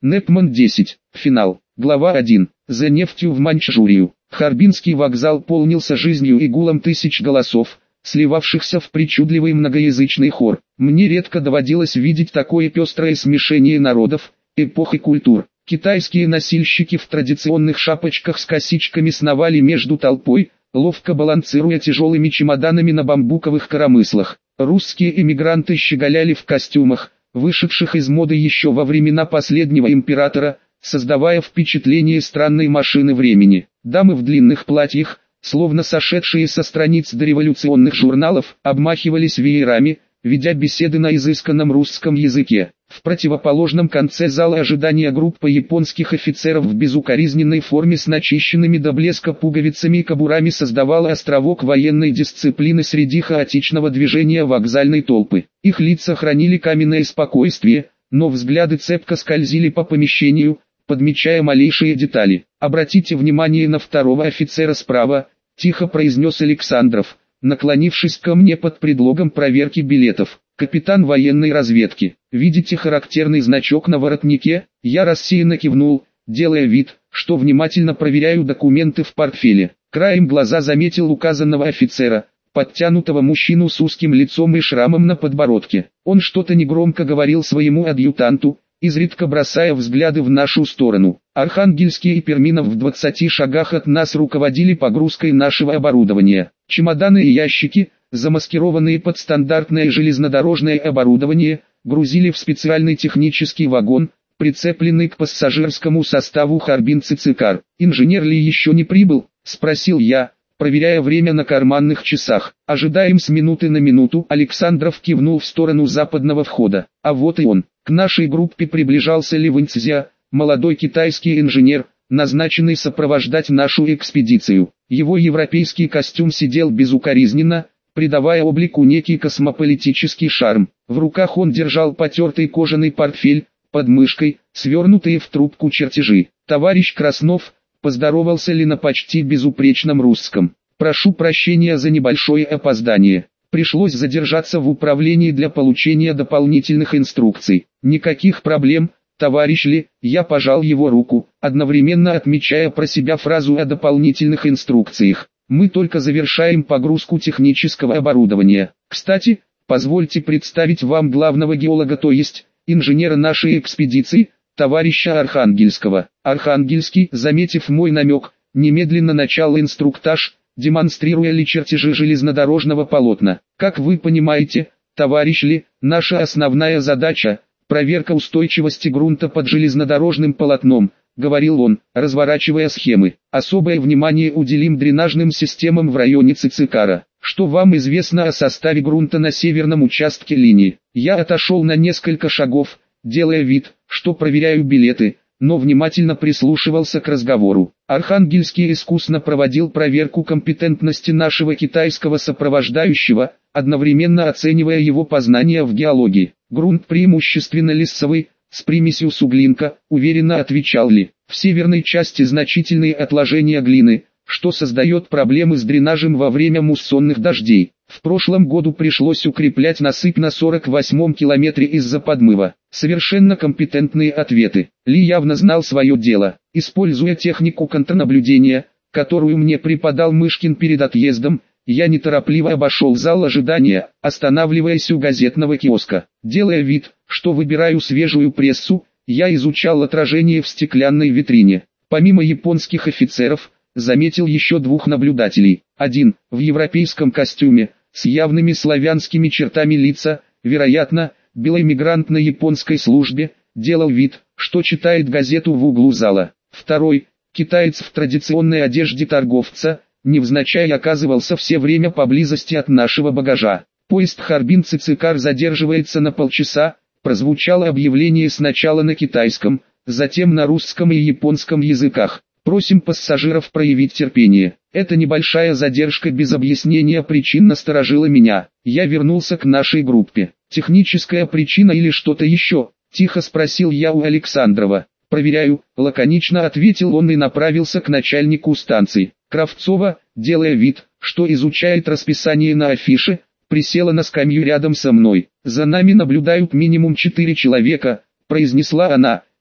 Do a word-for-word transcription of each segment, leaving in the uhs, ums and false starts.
Непман десять. Финал. Глава один. За нефтью в Маньчжурию. Харбинский вокзал полнился жизнью и гулом тысяч голосов, сливавшихся в причудливый многоязычный хор. Мне редко доводилось видеть такое пестрое смешение народов, эпох и культур. Китайские носильщики в традиционных шапочках с косичками сновали между толпой, ловко балансируя тяжелыми чемоданами на бамбуковых коромыслах. Русские эмигранты щеголяли в костюмах, вышедших из моды еще во времена последнего императора, создавая впечатление странной машины времени. Дамы в длинных платьях, словно сошедшие со страниц дореволюционных журналов, обмахивались веерами, ведя беседы на изысканном русском языке. В противоположном конце зала ожидания группа японских офицеров в безукоризненной форме с начищенными до блеска пуговицами и кобурами создавала островок военной дисциплины среди хаотичного движения вокзальной толпы. Их лица хранили каменное спокойствие, но взгляды цепко скользили по помещению, подмечая малейшие детали. «Обратите внимание на второго офицера справа», — тихо произнес Александров, наклонившись ко мне под предлогом проверки билетов. «Капитан военной разведки. Видите характерный значок на воротнике?» Я рассеянно кивнул, делая вид, что внимательно проверяю документы в портфеле. Краем глаза заметил указанного офицера, подтянутого мужчину с узким лицом и шрамом на подбородке. Он что-то негромко говорил своему адъютанту, изредка бросая взгляды в нашу сторону. Архангельский и Перминов в двадцати шагах от нас руководили погрузкой нашего оборудования. Чемоданы и ящики, замаскированные под стандартное железнодорожное оборудование, грузили в специальный технический вагон, прицепленный к пассажирскому составу Харбин Цицикар. «Инженер ли еще не прибыл?» – спросил я, проверяя время на карманных часах. «Ожидаем с минуты на минуту», – Александров кивнул в сторону западного входа. «А вот и он». К нашей группе приближался Ли Вэньцзя, молодой китайский инженер, назначенный сопровождать нашу экспедицию. Его европейский костюм сидел безукоризненно, придавая облику некий космополитический шарм. В руках он держал потертый кожаный портфель, под мышкой, свернутые в трубку чертежи. «Товарищ Краснов», поздоровался Ли на почти безупречном русском. «Прошу прощения за небольшое опоздание. Пришлось задержаться в управлении для получения дополнительных инструкций». «Никаких проблем, товарищ Ли», я пожал его руку, одновременно отмечая про себя фразу о дополнительных инструкциях. «Мы только завершаем погрузку технического оборудования. Кстати, позвольте представить вам главного геолога, то есть инженера нашей экспедиции, товарища Архангельского». Архангельский, заметив мой намек, немедленно начал инструктаж, демонстрируя Ли чертежи железнодорожного полотна. «Как вы понимаете, товарищ Ли, наша основная задача – проверка устойчивости грунта под железнодорожным полотном», — говорил он, разворачивая схемы. «Особое внимание уделим дренажным системам в районе Цицикара. Что вам известно о составе грунта на северном участке линии?» Я отошел на несколько шагов, делая вид, что проверяю билеты, но внимательно прислушивался к разговору. Архангельский искусно проводил проверку компетентности нашего китайского сопровождающего, одновременно оценивая его познания в геологии. «Грунт преимущественно лиссовый, с примесью суглинка», уверенно отвечал Ли. «В северной части значительные отложения глины, что создает проблемы с дренажем во время муссонных дождей. В прошлом году пришлось укреплять насыпь на сорок восьмом километре из-за подмыва». Совершенно компетентные ответы. Ли явно знал свое дело. Используя технику контрнаблюдения, которую мне преподал Мышкин перед отъездом, я неторопливо обошел зал ожидания, останавливаясь у газетного киоска. Делая вид, что выбираю свежую прессу, я изучал отражение в стеклянной витрине. Помимо японских офицеров, заметил еще двух наблюдателей. Один, в европейском костюме, с явными славянскими чертами лица, вероятно, белый мигрант на японской службе, делал вид, что читает газету в углу зала. Второй, китаец в традиционной одежде торговца, невзначай оказывался все время поблизости от нашего багажа. «Поезд Харбин-Цицикар задерживается на полчаса», прозвучало объявление сначала на китайском, затем на русском и японском языках. «Просим пассажиров проявить терпение». Эта небольшая задержка без объяснения причин насторожила меня. Я вернулся к нашей группе. «Техническая причина или что-то еще?» – тихо спросил я у Александрова. «Проверяю», – лаконично ответил он и направился к начальнику станции. Кравцова, делая вид, что изучает расписание на афише, присела на скамью рядом со мной. «За нами наблюдают минимум четыре человека», – произнесла она,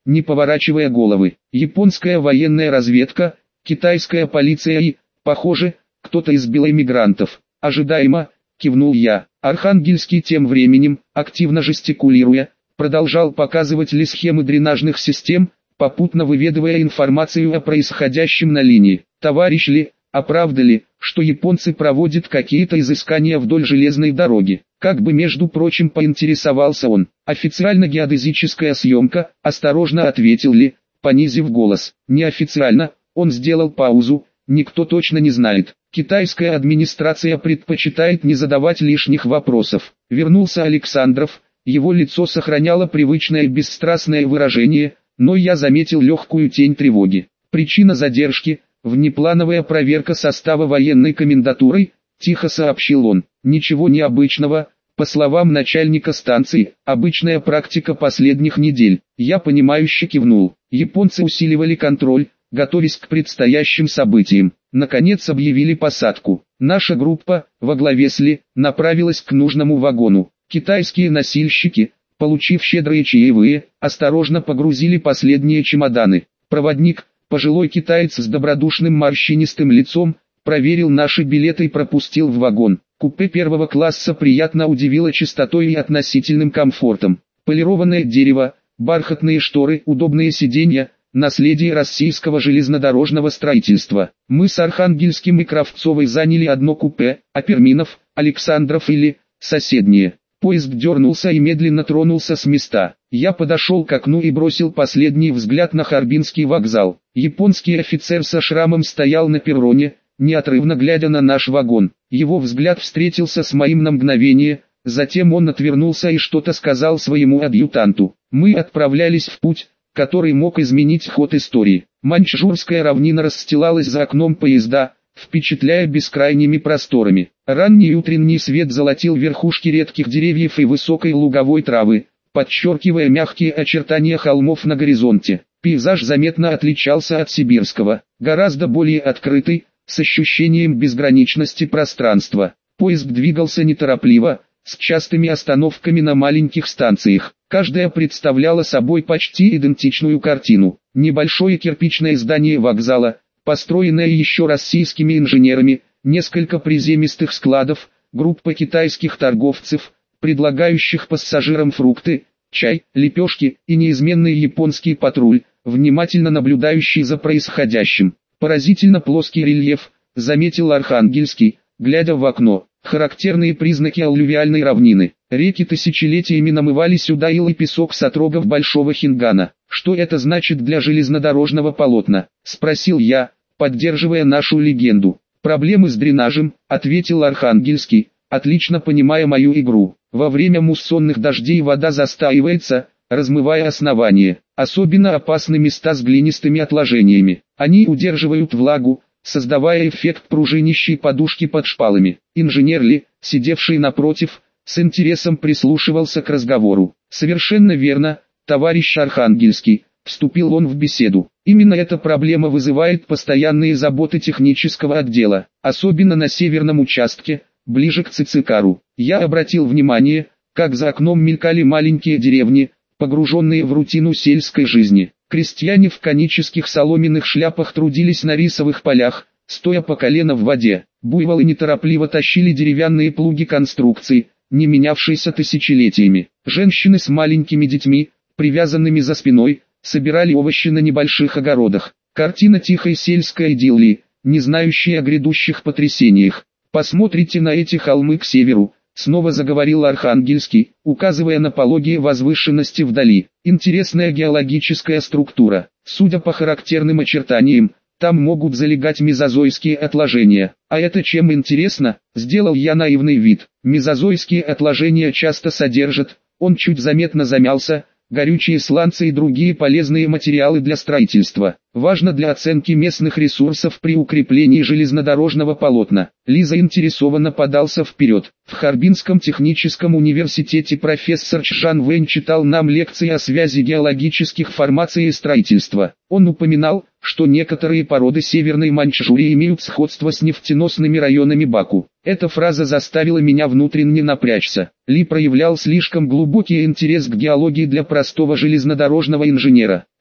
не поворачивая головы. Японская военная разведка, китайская полиция и, похоже, кто-то избил иммигрантов. Ожидаемо, кивнул я. Архангельский тем временем, активно жестикулируя, продолжал показывать ли схемы дренажных систем, попутно выведывая информацию о происходящем на линии. Товарищ Ли, а правда ли, что японцы проводят какие-то изыскания вдоль железной дороги? Как бы между прочим поинтересовался он. Официально геодезическая съемка, осторожно ответил Ли, понизив голос. Неофициально, он сделал паузу, никто точно не знает. Китайская администрация предпочитает не задавать лишних вопросов. Вернулся Александров, его лицо сохраняло привычное бесстрастное выражение, но я заметил легкую тень тревоги. Причина задержки – внеплановая проверка состава военной комендатуры, тихо сообщил он. Ничего необычного, по словам начальника станции, обычная практика последних недель. Я понимающе кивнул. Японцы усиливали контроль, готовясь к предстоящим событиям. Наконец объявили посадку. Наша группа, во главе с Ли, направилась к нужному вагону. Китайские носильщики, получив щедрые чаевые, осторожно погрузили последние чемоданы. Проводник, пожилой китаец с добродушным морщинистым лицом, проверил наши билеты и пропустил в вагон. Купе первого класса приятно удивило чистотой и относительным комфортом. Полированное дерево, бархатные шторы, удобные сиденья – наследие российского железнодорожного строительства. Мы с Архангельским и Кравцовой заняли одно купе, а Перминов, Александров или соседние. Поезд дернулся и медленно тронулся с места. Я подошел к окну и бросил последний взгляд на Харбинский вокзал. Японский офицер со шрамом стоял на перроне, неотрывно глядя на наш вагон. Его взгляд встретился с моим на мгновение, затем он отвернулся и что-то сказал своему адъютанту. Мы отправлялись в путь, который мог изменить ход истории. Маньчжурская равнина расстилалась за окном поезда, впечатляя бескрайними просторами. Ранний утренний свет золотил верхушки редких деревьев и высокой луговой травы, подчеркивая мягкие очертания холмов на горизонте. Пейзаж заметно отличался от сибирского, гораздо более открытый, с ощущением безграничности пространства. Поезд двигался неторопливо, с частыми остановками на маленьких станциях. Каждая представляла собой почти идентичную картину. Небольшое кирпичное здание вокзала, построенное еще российскими инженерами, несколько приземистых складов, группа китайских торговцев, предлагающих пассажирам фрукты, чай, лепешки и неизменный японский патруль, внимательно наблюдающий за происходящим. Поразительно плоский рельеф, заметил Архангельский, глядя в окно. Характерные признаки аллювиальной равнины. Реки тысячелетиями намывали сюда ил и песок с отрогов Большого Хингана. Что это значит для железнодорожного полотна? Спросил я, поддерживая нашу легенду. Проблемы с дренажем, ответил Архангельский, отлично понимая мою игру. Во время муссонных дождей вода застаивается, размывая основание. Особенно опасны места с глинистыми отложениями. Они удерживают влагу, создавая эффект пружинищей подушки под шпалами. Инженер Ли, сидевший напротив, с интересом прислушивался к разговору. «Совершенно верно, товарищ Архангельский», — вступил он в беседу. «Именно эта проблема вызывает постоянные заботы технического отдела, особенно на северном участке, ближе к Цицикару. Я обратил внимание, как за окном мелькали маленькие деревни, погруженные в рутину сельской жизни. Крестьяне в конических соломенных шляпах трудились на рисовых полях, стоя по колено в воде. Буйволы неторопливо тащили деревянные плуги конструкций, не менявшиеся тысячелетиями. Женщины с маленькими детьми, привязанными за спиной, собирали овощи на небольших огородах. Картина тихой сельской идиллии, не знающей о грядущих потрясениях. «Посмотрите на эти холмы к северу», — снова заговорил Архангельский, указывая на пологие возвышенности вдали. «Интересная геологическая структура. Судя по характерным очертаниям, там могут залегать мезозойские отложения. А это чем интересно?» Сделал я наивный вид. Мезозойские отложения часто содержат, он чуть заметно замялся, горючие сланцы и другие полезные материалы для строительства. Важно для оценки местных ресурсов при укреплении железнодорожного полотна. Ли заинтересованно подался вперед. В Харбинском техническом университете профессор Чжан Вэнь читал нам лекции о связи геологических формаций и строительства. Он упоминал, что некоторые породы Северной Маньчжурии имеют сходство с нефтеносными районами Баку. Эта фраза заставила меня внутренне напрячься. Ли проявлял слишком глубокий интерес к геологии для простого железнодорожного инженера.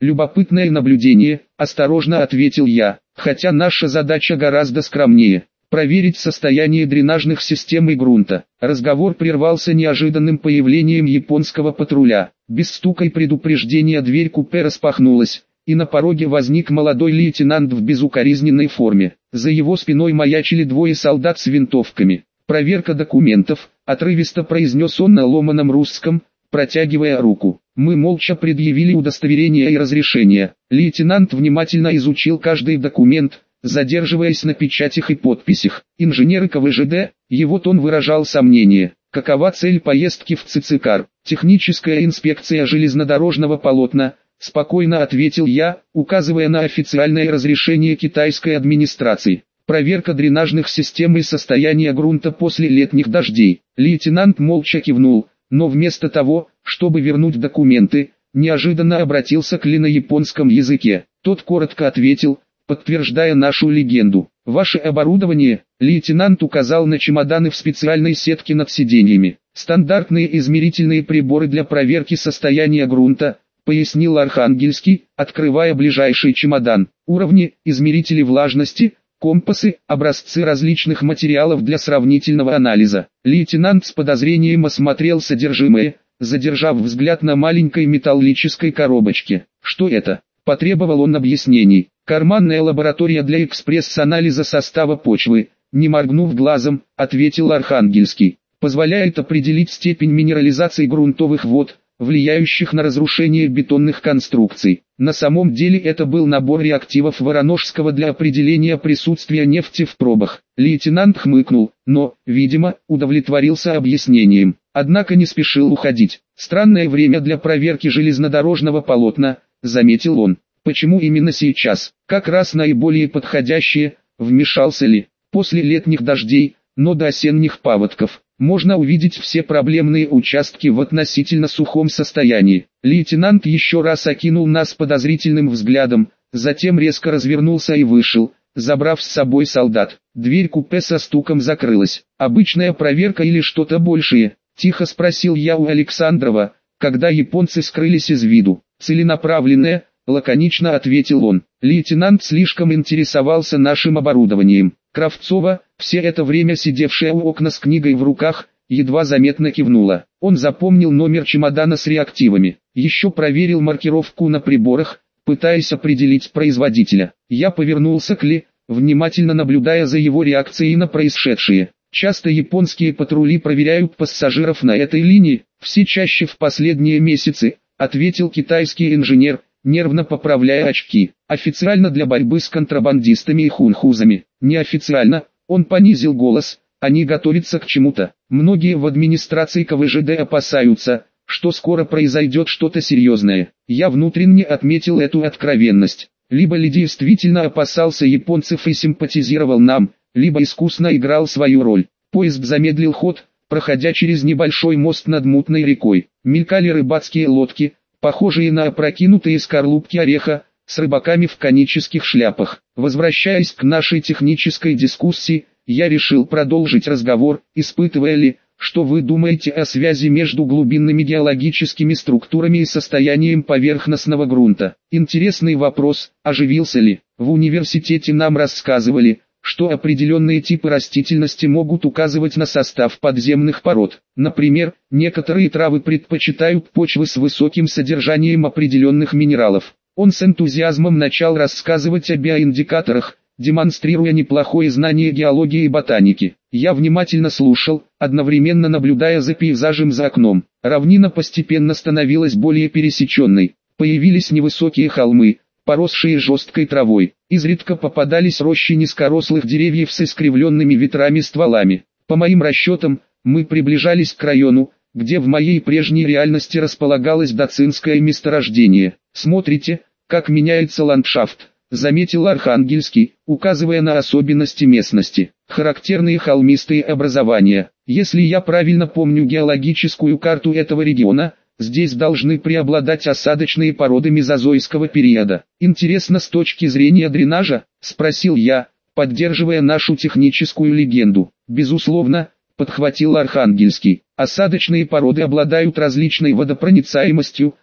Любопытное наблюдение, осторожно ответил я, хотя наша задача гораздо скромнее. Проверить состояние дренажных систем и грунта. Разговор прервался неожиданным появлением японского патруля. Без стука и предупреждения дверь купе распахнулась, и на пороге возник молодой лейтенант в безукоризненной форме. За его спиной маячили двое солдат с винтовками. «Проверка документов», — отрывисто произнес он на ломаном русском, протягивая руку. Мы молча предъявили удостоверение и разрешение. Лейтенант внимательно изучил каждый документ, задерживаясь на печатях и подписях. Инженеры ка вэ жэ дэ, его тон выражал сомнение. Какова цель поездки в Цицикар? Техническая инспекция железнодорожного полотна, спокойно ответил я, указывая на официальное разрешение китайской администрации. Проверка дренажных систем и состояния грунта после летних дождей. Лейтенант молча кивнул, но вместо того, чтобы вернуть документы, неожиданно обратился к Ли на японском языке. Тот коротко ответил, подтверждая нашу легенду. «Ваше оборудование», — лейтенант указал на чемоданы в специальной сетке над сиденьями. «Стандартные измерительные приборы для проверки состояния грунта», — пояснил Архангельский, открывая ближайший чемодан. «Уровни, измерители влажности, компасы, образцы различных материалов для сравнительного анализа». Лейтенант с подозрением осмотрел содержимое, задержав взгляд на маленькой металлической коробочке. «Что это?» — потребовал он объяснений. «Карманная лаборатория для экспресс-анализа состава почвы», — не моргнув глазом, ответил Архангельский. «Позволяет определить степень минерализации грунтовых вод, влияющих на разрушение бетонных конструкций». На самом деле это был набор реактивов Вороножского для определения присутствия нефти в пробах. Лейтенант хмыкнул, но, видимо, удовлетворился объяснением. Однако не спешил уходить. «Странное время для проверки железнодорожного полотна», — заметил он. «Почему именно сейчас? Как раз наиболее подходящее», — вмешался Ли. «После летних дождей, но до осенних паводков, можно увидеть все проблемные участки в относительно сухом состоянии». Лейтенант еще раз окинул нас подозрительным взглядом, затем резко развернулся и вышел, забрав с собой солдат. Дверь купе со стуком закрылась. «Обычная проверка или что-то большее?» — тихо спросил я у Александрова, когда японцы скрылись из виду. «Целенаправленная», — лаконично ответил он. Лейтенант слишком интересовался нашим оборудованием. Кравцова, все это время сидевшая у окна с книгой в руках, едва заметно кивнула. Он запомнил номер чемодана с реактивами. Еще проверил маркировку на приборах, пытаясь определить производителя. Я повернулся к Ли, внимательно наблюдая за его реакцией на происшедшее. «Часто японские патрули проверяют пассажиров на этой линии, все чаще в последние месяцы», — ответил китайский инженер, нервно поправляя очки. «Официально для борьбы с контрабандистами и хунхузами. Неофициально», — он понизил голос, — «они готовятся к чему-то. Многие в администрации ка вэ жэ дэ опасаются, что скоро произойдет что-то серьезное». Я внутренне отметил эту откровенность. Либо Ли действительно опасался японцев и симпатизировал нам, либо искусно играл свою роль. Поезд замедлил ход, проходя через небольшой мост над мутной рекой. Мелькали рыбацкие лодки, похожие на опрокинутые скорлупки ореха, с рыбаками в конических шляпах. Возвращаясь к нашей технической дискуссии, я решил продолжить разговор, испытывая Ли, что вы думаете о связи между глубинными геологическими структурами и состоянием поверхностного грунта. Интересный вопрос, оживился Ли. В университете нам рассказывали, что определенные типы растительности могут указывать на состав подземных пород. Например, некоторые травы предпочитают почвы с высоким содержанием определенных минералов. Он с энтузиазмом начал рассказывать о биоиндикаторах, демонстрируя неплохое знание геологии и ботаники. Я внимательно слушал, одновременно наблюдая за пейзажем за окном. Равнина постепенно становилась более пересеченной. Появились невысокие холмы, поросшие жесткой травой. Изредка попадались рощи низкорослых деревьев с искривленными ветрами стволами. По моим расчетам, мы приближались к району, где в моей прежней реальности располагалось дацинское месторождение. «Смотрите, как меняется ландшафт», — заметил Архангельский, указывая на особенности местности. «Характерные холмистые образования. Если я правильно помню геологическую карту этого региона, здесь должны преобладать осадочные породы мезозойского периода. Интересно с точки зрения дренажа?» — спросил я, поддерживая нашу техническую легенду. «Безусловно», — подхватил Архангельский. «Осадочные породы обладают различной водопроницаемостью,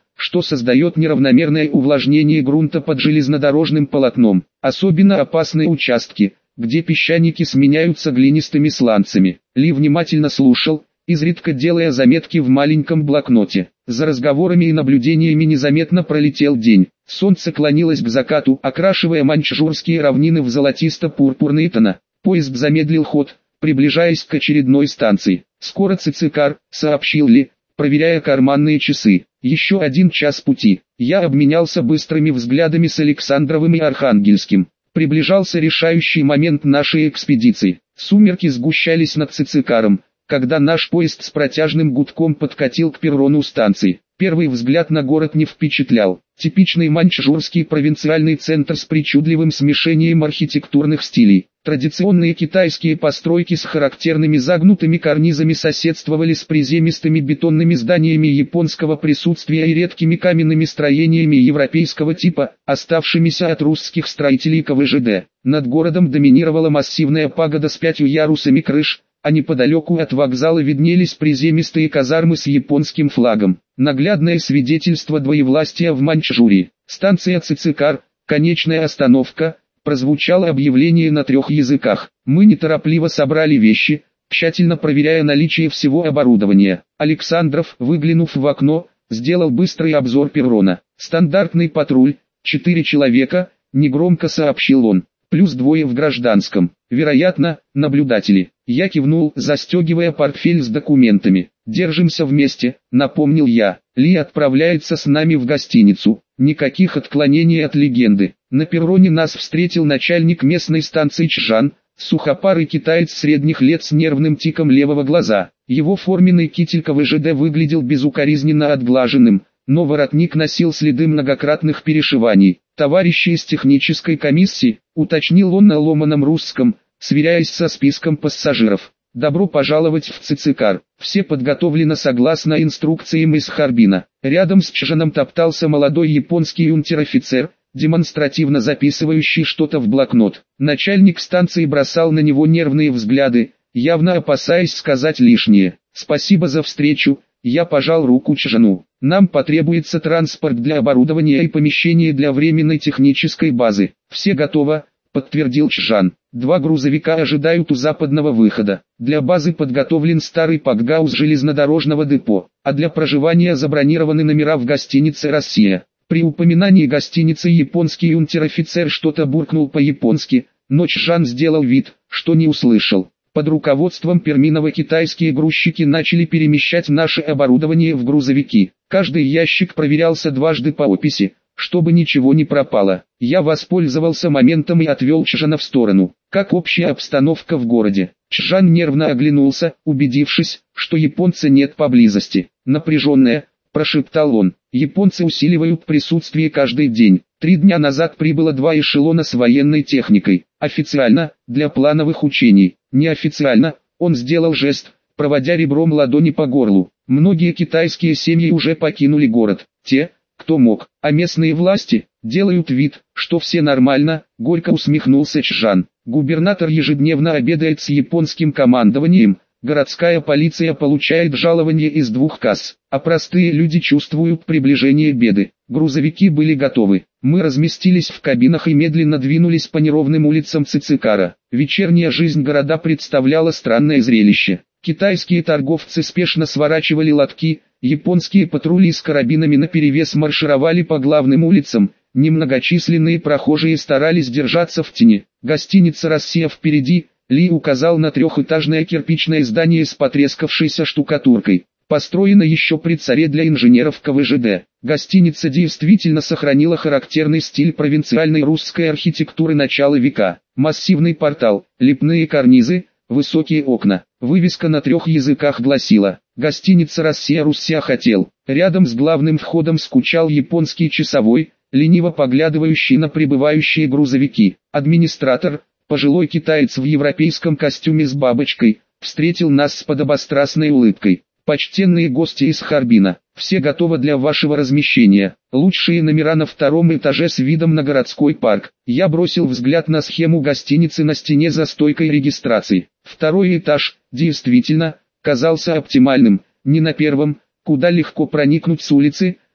что создает неравномерное увлажнение грунта под железнодорожным полотном. Особенно опасны участки, где песчаники сменяются глинистыми сланцами. Ли внимательно слушал, изредка делая заметки в маленьком блокноте. За разговорами и наблюдениями незаметно пролетел день. Солнце клонилось к закату, окрашивая маньчжурские равнины в золотисто-пурпурные тона. Поезд замедлил ход, приближаясь к очередной станции. «Скоро Цицикар», — сообщил Ли, проверяя карманные часы. «Еще один час пути». Я обменялся быстрыми взглядами с Александровым и Архангельским. Приближался решающий момент нашей экспедиции. Сумерки сгущались над Цицикаром, когда наш поезд с протяжным гудком подкатил к перрону станции. Первый взгляд на город не впечатлял. Типичный маньчжурский провинциальный центр с причудливым смешением архитектурных стилей. Традиционные китайские постройки с характерными загнутыми карнизами соседствовали с приземистыми бетонными зданиями японского присутствия и редкими каменными строениями европейского типа, оставшимися от русских строителей ка вэ жэ дэ. Над городом доминировала массивная пагода с пятью ярусами крыш, а неподалеку от вокзала виднелись приземистые казармы с японским флагом. Наглядное свидетельство двоевластия в Маньчжурии. Станция Цицикар, конечная остановка, прозвучало объявление на трех языках. Мы неторопливо собрали вещи, тщательно проверяя наличие всего оборудования. Александров, выглянув в окно, сделал быстрый обзор перрона. «Стандартный патруль, четыре человека», — негромко сообщил он, «плюс двое в гражданском. Вероятно, наблюдатели». Я кивнул, застегивая портфель с документами. «Держимся вместе», — напомнил я. «Ли отправляется с нами в гостиницу». Никаких отклонений от легенды. На перроне нас встретил начальник местной станции Чжан, сухопарый китаец средних лет с нервным тиком левого глаза. Его форменный китель ка вэ жэ дэ выглядел безукоризненно отглаженным, но воротник носил следы многократных перешиваний. «Товарищи из технической комиссии», — уточнил он на ломаном русском, сверяясь со списком пассажиров. «Добро пожаловать в Цицикар. Все подготовлено согласно инструкциям из Харбина». Рядом с Чжаном топтался молодой японский унтер-офицер, демонстративно записывающий что-то в блокнот. Начальник станции бросал на него нервные взгляды, явно опасаясь сказать лишнее. «Спасибо за встречу», — я пожал руку Чжану. «Нам потребуется транспорт для оборудования и помещение для временной технической базы». «Все готово», — подтвердил Чжан. «Два грузовика ожидают у западного выхода. Для базы подготовлен старый пакгаус железнодорожного депо, а для проживания забронированы номера в гостинице «Россия». При упоминании гостиницы японский унтер-офицер что-то буркнул по-японски, но Чжан сделал вид, что не услышал. Под руководством Перминова китайские грузчики начали перемещать наше оборудование в грузовики. Каждый ящик проверялся дважды по описи, чтобы ничего не пропало. Я воспользовался моментом и отвел Чжана в сторону. «Как общая обстановка в городе?» Чжан нервно оглянулся, убедившись, что японца нет поблизости. «Напряженная», — прошептал он. «Японцы усиливают присутствие каждый день. Три дня назад прибыло два эшелона с военной техникой. Официально, для плановых учений. Неофициально», — он сделал жест, проводя ребром ладони по горлу. «Многие китайские семьи уже покинули город. Те, кто мог, а местные власти делают вид, что все нормально», — горько усмехнулся Чжан. «Губернатор ежедневно обедает с японским командованием, городская полиция получает жалование из двух касс, а простые люди чувствуют приближение беды». Грузовики были готовы. Мы разместились в кабинах и медленно двинулись по неровным улицам Цицикара. Вечерняя жизнь города представляла странное зрелище. Китайские торговцы спешно сворачивали лотки, японские патрули с карабинами наперевес маршировали по главным улицам, немногочисленные прохожие старались держаться в тени. Гостиница «Россия» впереди, Ли указал на трехэтажное кирпичное здание с потрескавшейся штукатуркой. Построено еще при царе для инженеров ка вэ жэ дэ. Гостиница действительно сохранила характерный стиль провинциальной русской архитектуры начала века. Массивный портал, лепные карнизы, высокие окна. Вывеска на трех языках гласила: «Гостиница «Россия» Руссия хотел». Рядом с главным входом скучал японский часовой, лениво поглядывающий на прибывающие грузовики. Администратор, пожилой китаец в европейском костюме с бабочкой, встретил нас с подобострастной улыбкой. «Почтенные гости из Харбина, все готовы для вашего размещения. Лучшие номера на втором этаже с видом на городской парк». Я бросил взгляд на схему гостиницы на стене за стойкой регистрации. Второй этаж, действительно, казался оптимальным. Не на первом, куда легко проникнуть с улицы,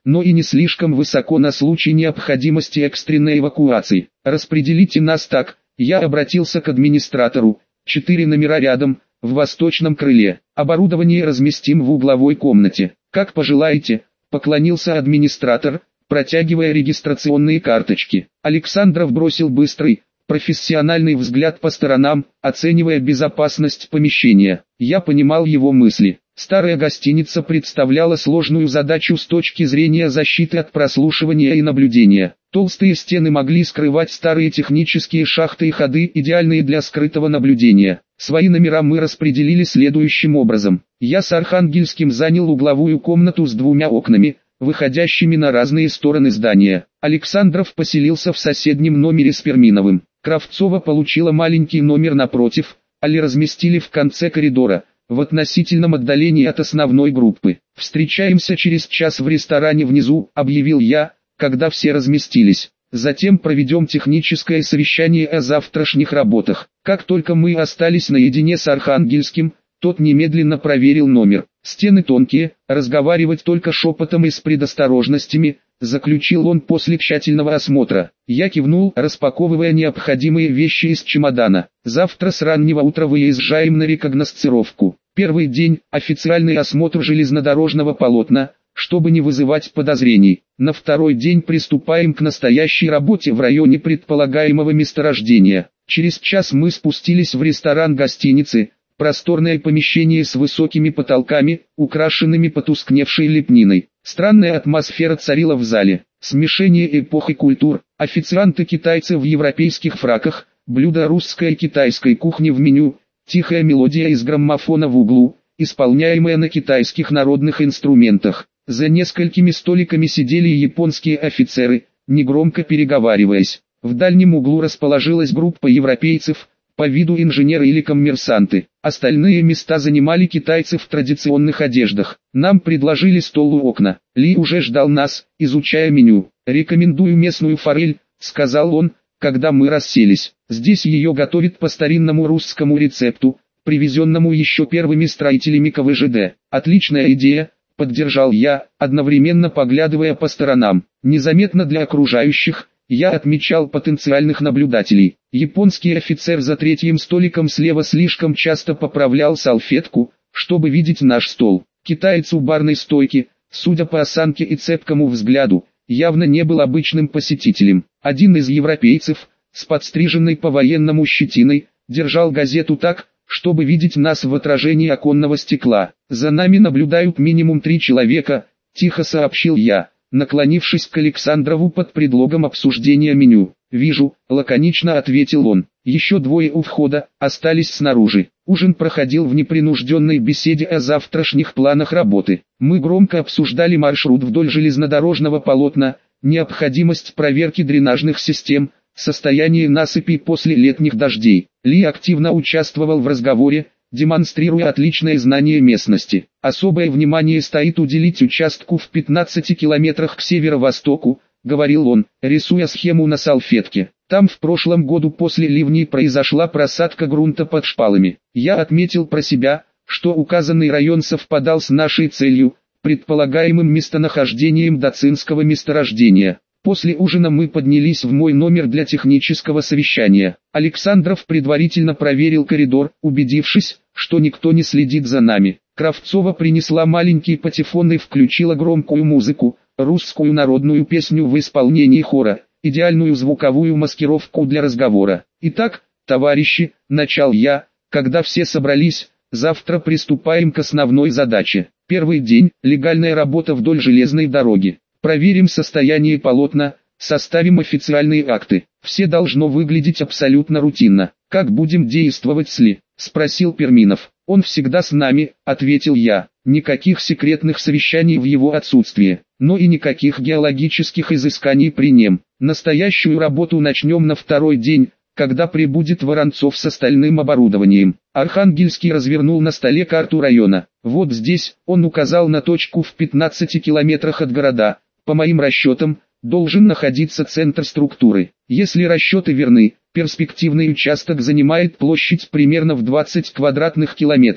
но и не слишком высоко на случай необходимости экстренной эвакуации. Распределите нас так, я обратился к администратору, четыре номера рядом, в восточном крыле. Оборудование разместим в угловой комнате. Как пожелаете, поклонился администратор, протягивая регистрационные карточки. Александров бросил быстрый, профессиональный взгляд по сторонам, оценивая безопасность помещения. Я понимал его мысли. Старая гостиница представляла сложную задачу с точки зрения защиты от прослушивания и наблюдения. Толстые стены могли скрывать старые технические шахты и ходы, идеальные для скрытого наблюдения. Свои номера мы распределили следующим образом. Я с Архангельским занял угловую комнату с двумя окнами, выходящими на разные стороны здания. Александров поселился в соседнем номере с Перминовым. Кравцова получила маленький номер напротив, Али разместили в конце коридора, в относительном отдалении от основной группы. «Встречаемся через час в ресторане внизу», — объявил я, когда все разместились. «Затем проведем техническое совещание о завтрашних работах». Как только мы остались наедине с Архангельским, тот немедленно проверил номер. «Стены тонкие, разговаривать только шепотом и с предосторожностями», — заключил он после тщательного осмотра. Я кивнул, распаковывая необходимые вещи из чемодана. «Завтра с раннего утра выезжаем на рекогносцировку. Первый день – официальный осмотр железнодорожного полотна, чтобы не вызывать подозрений. На второй день приступаем к настоящей работе в районе предполагаемого месторождения». Через час мы спустились в ресторан гостиницы, просторное помещение с высокими потолками, украшенными потускневшей лепниной. Странная атмосфера царила в зале. Смешение эпох и культур, официанты-китайцы в европейских фраках, блюда русской и китайской кухни в меню, тихая мелодия из граммофона в углу, исполняемая на китайских народных инструментах. За несколькими столиками сидели японские офицеры, негромко переговариваясь. В дальнем углу расположилась группа европейцев, по виду инженеры или коммерсанты. Остальные места занимали китайцы в традиционных одеждах. Нам предложили стол у окна. Ли уже ждал нас, изучая меню. «Рекомендую местную форель», — сказал он, когда мы расселись. «Здесь ее готовят по старинному русскому рецепту, привезенному еще первыми строителями ка вэ жэ дэ. Отличная идея», — поддержал я, одновременно поглядывая по сторонам. Незаметно для окружающих, я отмечал потенциальных наблюдателей. Японский офицер за третьим столиком слева слишком часто поправлял салфетку, чтобы видеть наш стол. Китаец у барной стойки, судя по осанке и цепкому взгляду, явно не был обычным посетителем. Один из европейцев, с подстриженной по-военному щетиной, держал газету так, чтобы видеть нас в отражении оконного стекла. «За нами наблюдают минимум три человека», — тихо сообщил я, наклонившись к Александрову под предлогом обсуждения меню. «Вижу», — лаконично ответил он. «Еще двое у входа, остались снаружи». Ужин проходил в непринужденной беседе о завтрашних планах работы. Мы громко обсуждали маршрут вдоль железнодорожного полотна, необходимость проверки дренажных систем, состояние насыпей после летних дождей. Ли активно участвовал в разговоре, демонстрируя отличное знание местности. «Особое внимание стоит уделить участку в пятнадцати километрах к северо-востоку», — говорил он, рисуя схему на салфетке. «Там в прошлом году после ливней произошла просадка грунта под шпалами. Я отметил про себя, что указанный район совпадал с нашей целью, предполагаемым местонахождением дацинского месторождения». После ужина мы поднялись в мой номер для технического совещания. Александров предварительно проверил коридор, убедившись, что никто не следит за нами. Кравцова принесла маленький патефон и включила громкую музыку, русскую народную песню в исполнении хора, идеальную звуковую маскировку для разговора. «Итак, товарищи», — начал я, когда все собрались, — «завтра приступаем к основной задаче. Первый день — легальная работа вдоль железной дороги. Проверим состояние полотна, составим официальные акты. Все должно выглядеть абсолютно рутинно. Как будем действовать с Ли?» — спросил Перминов. «Он всегда с нами», — ответил я. «Никаких секретных совещаний в его отсутствие, но и никаких геологических изысканий при нем. Настоящую работу начнем на второй день, когда прибудет Воронцов с остальным оборудованием». Архангельский развернул на столе карту района. «Вот здесь», — он указал на точку в пятнадцати километрах от города. «По моим расчетам, должен находиться центр структуры. Если расчеты верны, перспективный участок занимает площадь примерно в двадцать квадратных километров.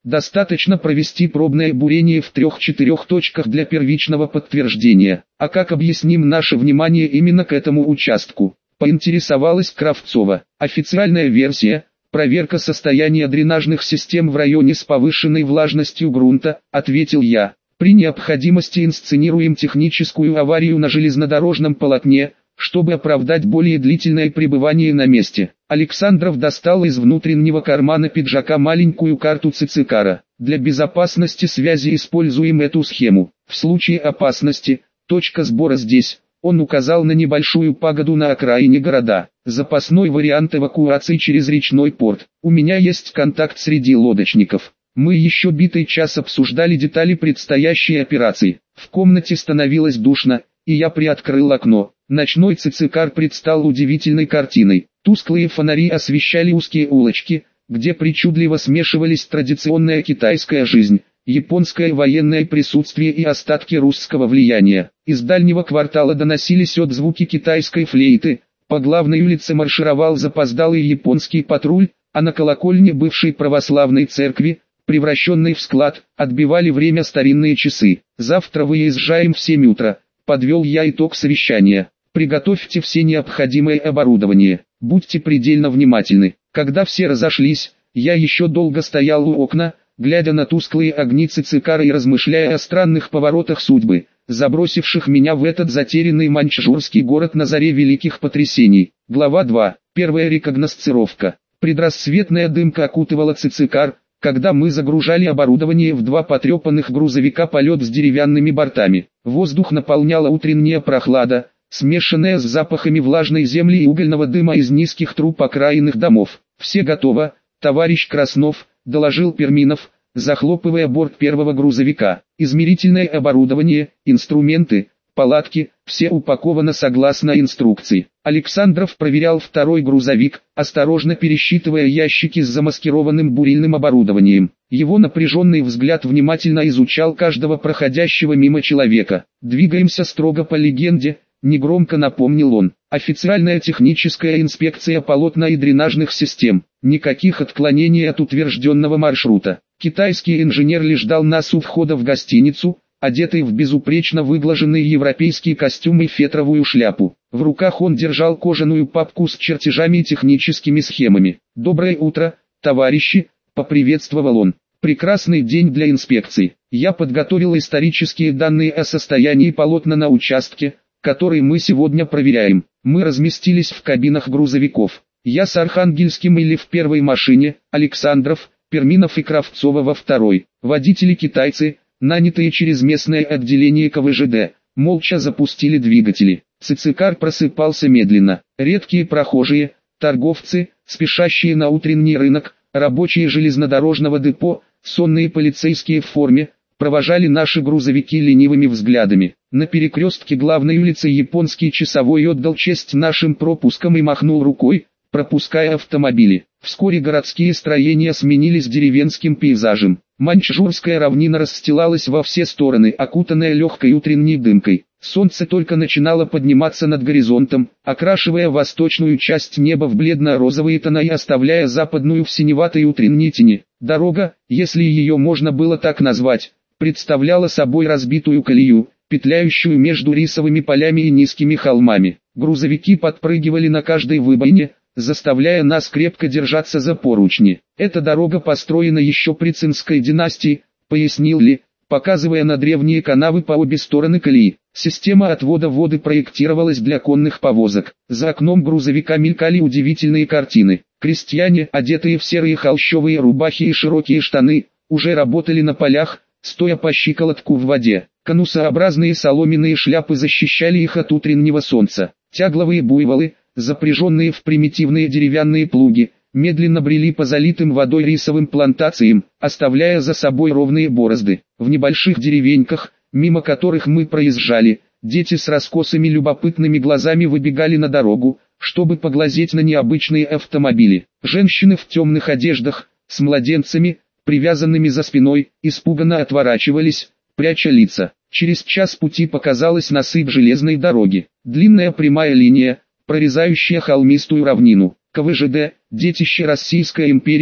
Достаточно провести пробное бурение в трех-четырех точках для первичного подтверждения. А как объясним наше внимание именно к этому участку? Поинтересовалась Кравцова. Официальная версия – проверка состояния дренажных систем в районе с повышенной влажностью грунта, ответил я. При необходимости инсценируем техническую аварию на железнодорожном полотне, чтобы оправдать более длительное пребывание на месте. Александров достал из внутреннего кармана пиджака маленькую карту Цицикара. Для безопасности связи используем эту схему. В случае опасности, точка сбора здесь. Он указал на небольшую пагоду на окраине города. Запасной вариант эвакуации через речной порт. У меня есть контакт среди лодочников. Мы еще битый час обсуждали детали предстоящей операции. В комнате становилось душно, и я приоткрыл окно. Ночной Цицикар предстал удивительной картиной. Тусклые фонари освещали узкие улочки, где причудливо смешивались традиционная китайская жизнь, японское военное присутствие и остатки русского влияния. Из дальнего квартала доносились отзвуки китайской флейты, по главной улице маршировал запоздалый японский патруль, а на колокольне бывшей православной церкви, превращенной в склад, отбивали время старинные часы. Завтра выезжаем в семь утра, подвел я итог совещания. Приготовьте все необходимое оборудование, будьте предельно внимательны. Когда все разошлись, я еще долго стоял у окна, глядя на тусклые огни Цицикара и размышляя о странных поворотах судьбы, забросивших меня в этот затерянный маньчжурский город на заре великих потрясений. Глава два. Первая рекогносцировка. Предрассветная дымка окутывала Цицикар, когда мы загружали оборудование в два потрепанных грузовика полет с деревянными бортами. Воздух наполняла утренняя прохлада, смешанная с запахами влажной земли и угольного дыма из низких труб окраинных домов. «Все готово, товарищ Краснов», — доложил Перминов, захлопывая борт первого грузовика. «Измерительное оборудование, инструменты, палатки, все упаковано согласно инструкции». Александров проверял второй грузовик, осторожно пересчитывая ящики с замаскированным бурильным оборудованием. Его напряженный взгляд внимательно изучал каждого проходящего мимо человека. «Двигаемся строго по легенде», — негромко напомнил он. «Официальная техническая инспекция полотна и дренажных систем. Никаких отклонений от утвержденного маршрута». Китайский инженер лишь ждал нас у входа в гостиницу, одетый в безупречно выглаженный европейский костюм и фетровую шляпу. В руках он держал кожаную папку с чертежами и техническими схемами. «Доброе утро, товарищи», — поприветствовал он. «Прекрасный день для инспекции. Я подготовил исторические данные о состоянии полотна на участке, который мы сегодня проверяем. Мы разместились в кабинах грузовиков. Я с Архангельским или в первой машине, Александров, Перминов и Кравцова во второй. Водители китайцы, нанятые через местное отделение ка вэ жэ дэ, молча запустили двигатели. Цицикар просыпался медленно. Редкие прохожие, торговцы, спешащие на утренний рынок, рабочие железнодорожного депо, сонные полицейские в форме, провожали наши грузовики ленивыми взглядами. На перекрестке главной улицы японский часовой отдал честь нашим пропускам и махнул рукой, пропуская автомобили. Вскоре городские строения сменились деревенским пейзажем. Маньчжурская равнина расстилалась во все стороны, окутанная легкой утренней дымкой. Солнце только начинало подниматься над горизонтом, окрашивая восточную часть неба в бледно-розовые тона и оставляя западную в синеватой утренней тени. Дорога, если ее можно было так назвать, представляла собой разбитую колею, петляющую между рисовыми полями и низкими холмами. Грузовики подпрыгивали на каждой выбоине, заставляя нас крепко держаться за поручни. «Эта дорога построена еще при Цинской династии», — пояснил Ли, показывая на древние канавы по обе стороны колеи. Система отвода воды проектировалась для конных повозок. За окном грузовика мелькали удивительные картины. Крестьяне, одетые в серые холщовые рубахи и широкие штаны, уже работали на полях, стоя по щиколотку в воде. Конусообразные соломенные шляпы защищали их от утреннего солнца. Тягловые буйволы, запряженные в примитивные деревянные плуги, медленно брели по залитым водой рисовым плантациям, оставляя за собой ровные борозды. В небольших деревеньках, мимо которых мы проезжали, дети с раскосыми любопытными глазами выбегали на дорогу, чтобы поглазеть на необычные автомобили. Женщины в темных одеждах, с младенцами, привязанными за спиной, испуганно отворачивались, пряча лица. Через час пути показалась насыпь железной дороги. Длинная прямая линия, прорезающая холмистую равнину. ка вэ жэ дэ, детище Российской империи,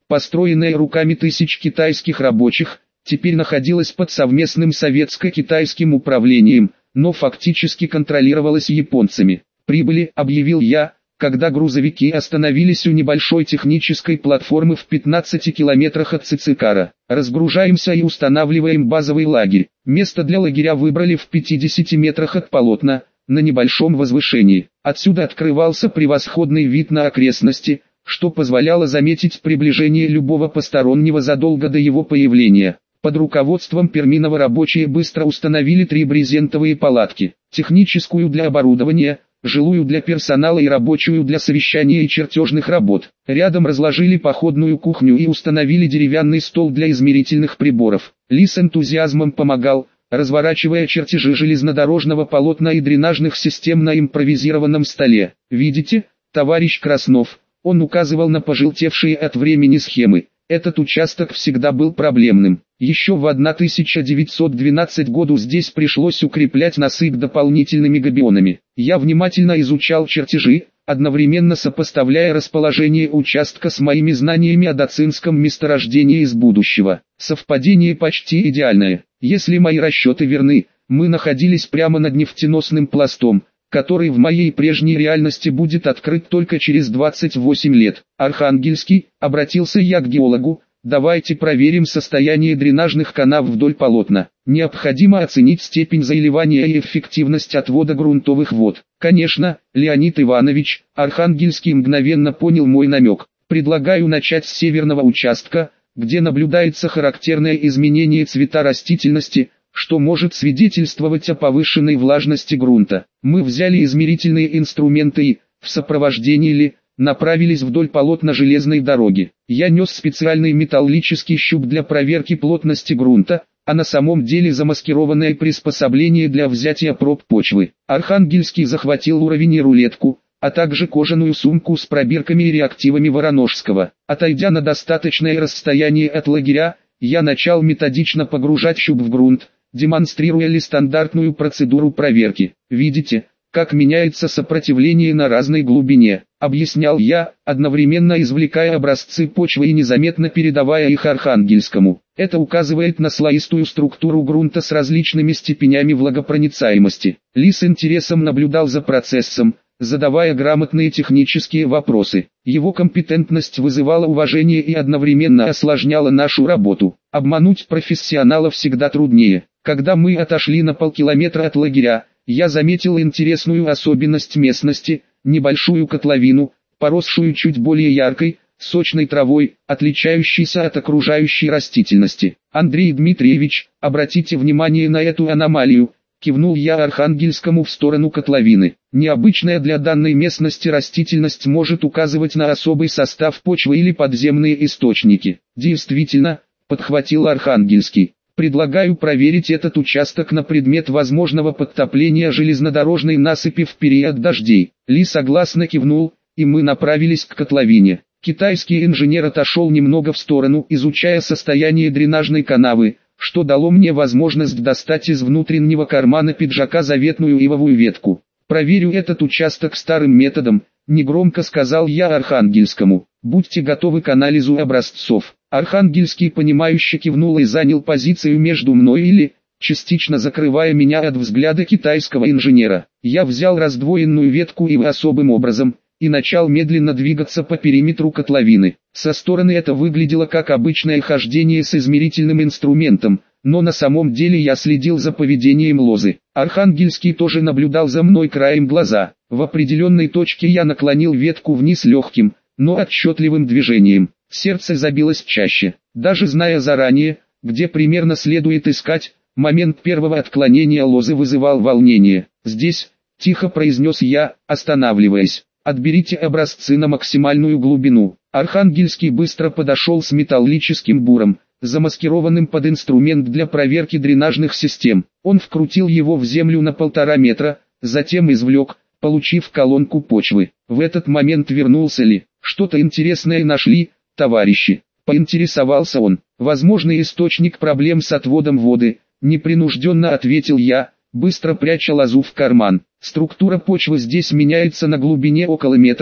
построенная руками тысяч китайских рабочих, теперь находилась под совместным советско-китайским управлением, но фактически контролировалась японцами. «Прибыли», — объявил я, когда грузовики остановились у небольшой технической платформы в пятнадцати километрах от Цицикара. «Разгружаемся и устанавливаем базовый лагерь». Место для лагеря выбрали в пятидесяти метрах от полотна, на небольшом возвышении. Отсюда открывался превосходный вид на окрестности, что позволяло заметить приближение любого постороннего задолго до его появления. Под руководством Перминова рабочие быстро установили три брезентовые палатки, техническую для оборудования, жилую для персонала и рабочую для совещания и чертежных работ. Рядом разложили походную кухню и установили деревянный стол для измерительных приборов. Ли с энтузиазмом помогал, разворачивая чертежи железнодорожного полотна и дренажных систем на импровизированном столе. «Видите, товарищ Краснов?» Он указывал на пожелтевшие от времени схемы. Этот участок всегда был проблемным. Еще в тысяча девятьсот двенадцатом году здесь пришлось укреплять насыпь дополнительными габионами. Я внимательно изучал чертежи, одновременно сопоставляя расположение участка с моими знаниями о дацинском месторождении из будущего. Совпадение почти идеальное. Если мои расчеты верны, мы находились прямо над нефтеносным пластом, который в моей прежней реальности будет открыт только через двадцать восемь лет. «Архангельский», — обратился я к геологу, — «давайте проверим состояние дренажных канав вдоль полотна. Необходимо оценить степень заиливания и эффективность отвода грунтовых вод». «Конечно, Леонид Иванович», — Архангельский мгновенно понял мой намек. «Предлагаю начать с северного участка, где наблюдается характерное изменение цвета растительности, что может свидетельствовать о повышенной влажности грунта. Мы взяли измерительные инструменты и, в сопровождении Ли, направились вдоль полотна железной дороги. Я нес специальный металлический щуп для проверки плотности грунта, а на самом деле замаскированное приспособление для взятия проб почвы. Архангельский захватил уровень и рулетку, а также кожаную сумку с пробирками и реактивами Вороножского. Отойдя на достаточное расстояние от лагеря, я начал методично погружать щуп в грунт, демонстрируя ли стандартную процедуру проверки. «Видите, как меняется сопротивление на разной глубине», — объяснял я, одновременно извлекая образцы почвы и незаметно передавая их Архангельскому. Это указывает на слоистую структуру грунта с различными степенями влагопроницаемости. Ли с интересом наблюдал за процессом, задавая грамотные технические вопросы. Его компетентность вызывала уважение и одновременно осложняла нашу работу. Обмануть профессионала всегда труднее. Когда мы отошли на полкилометра от лагеря, я заметил интересную особенность местности, небольшую котловину, поросшую чуть более яркой, сочной травой, отличающейся от окружающей растительности. «Андрей Дмитриевич, обратите внимание на эту аномалию», — кивнул я Архангельскому в сторону котловины. «Необычная для данной местности растительность может указывать на особый состав почвы или подземные источники». «Действительно», — подхватил Архангельский. «Предлагаю проверить этот участок на предмет возможного подтопления железнодорожной насыпи в период дождей». Ли согласно кивнул, и мы направились к котловине. Китайский инженер отошел немного в сторону, изучая состояние дренажной канавы, что дало мне возможность достать из внутреннего кармана пиджака заветную ивовую ветку. «Проверю этот участок старым методом», — негромко сказал я Архангельскому. «Будьте готовы к анализу образцов». Архангельский понимающе кивнул и занял позицию между мной и Ли, частично закрывая меня от взгляда китайского инженера. Я взял раздвоенную ветку ивы особым образом и начал медленно двигаться по периметру котловины. Со стороны это выглядело как обычное хождение с измерительным инструментом, но на самом деле я следил за поведением лозы. Архангельский тоже наблюдал за мной краем глаза. В определенной точке я наклонил ветку вниз легким, но отчетливым движением. Сердце забилось чаще. Даже зная заранее, где примерно следует искать, момент первого отклонения лозы вызывал волнение. «Здесь», — тихо произнес я, останавливаясь. «Отберите образцы на максимальную глубину». Архангельский быстро подошел с металлическим буром, замаскированным под инструмент для проверки дренажных систем. Он вкрутил его в землю на полтора метра, затем извлек, получив колонку почвы. В этот момент вернулся Ли. «Что-то интересное нашли, товарищи?» — поинтересовался он. «Возможный источник проблем с отводом воды», — непринужденно ответил я, быстро пряча лозу в карман. «Структура почвы здесь меняется на глубине около метра,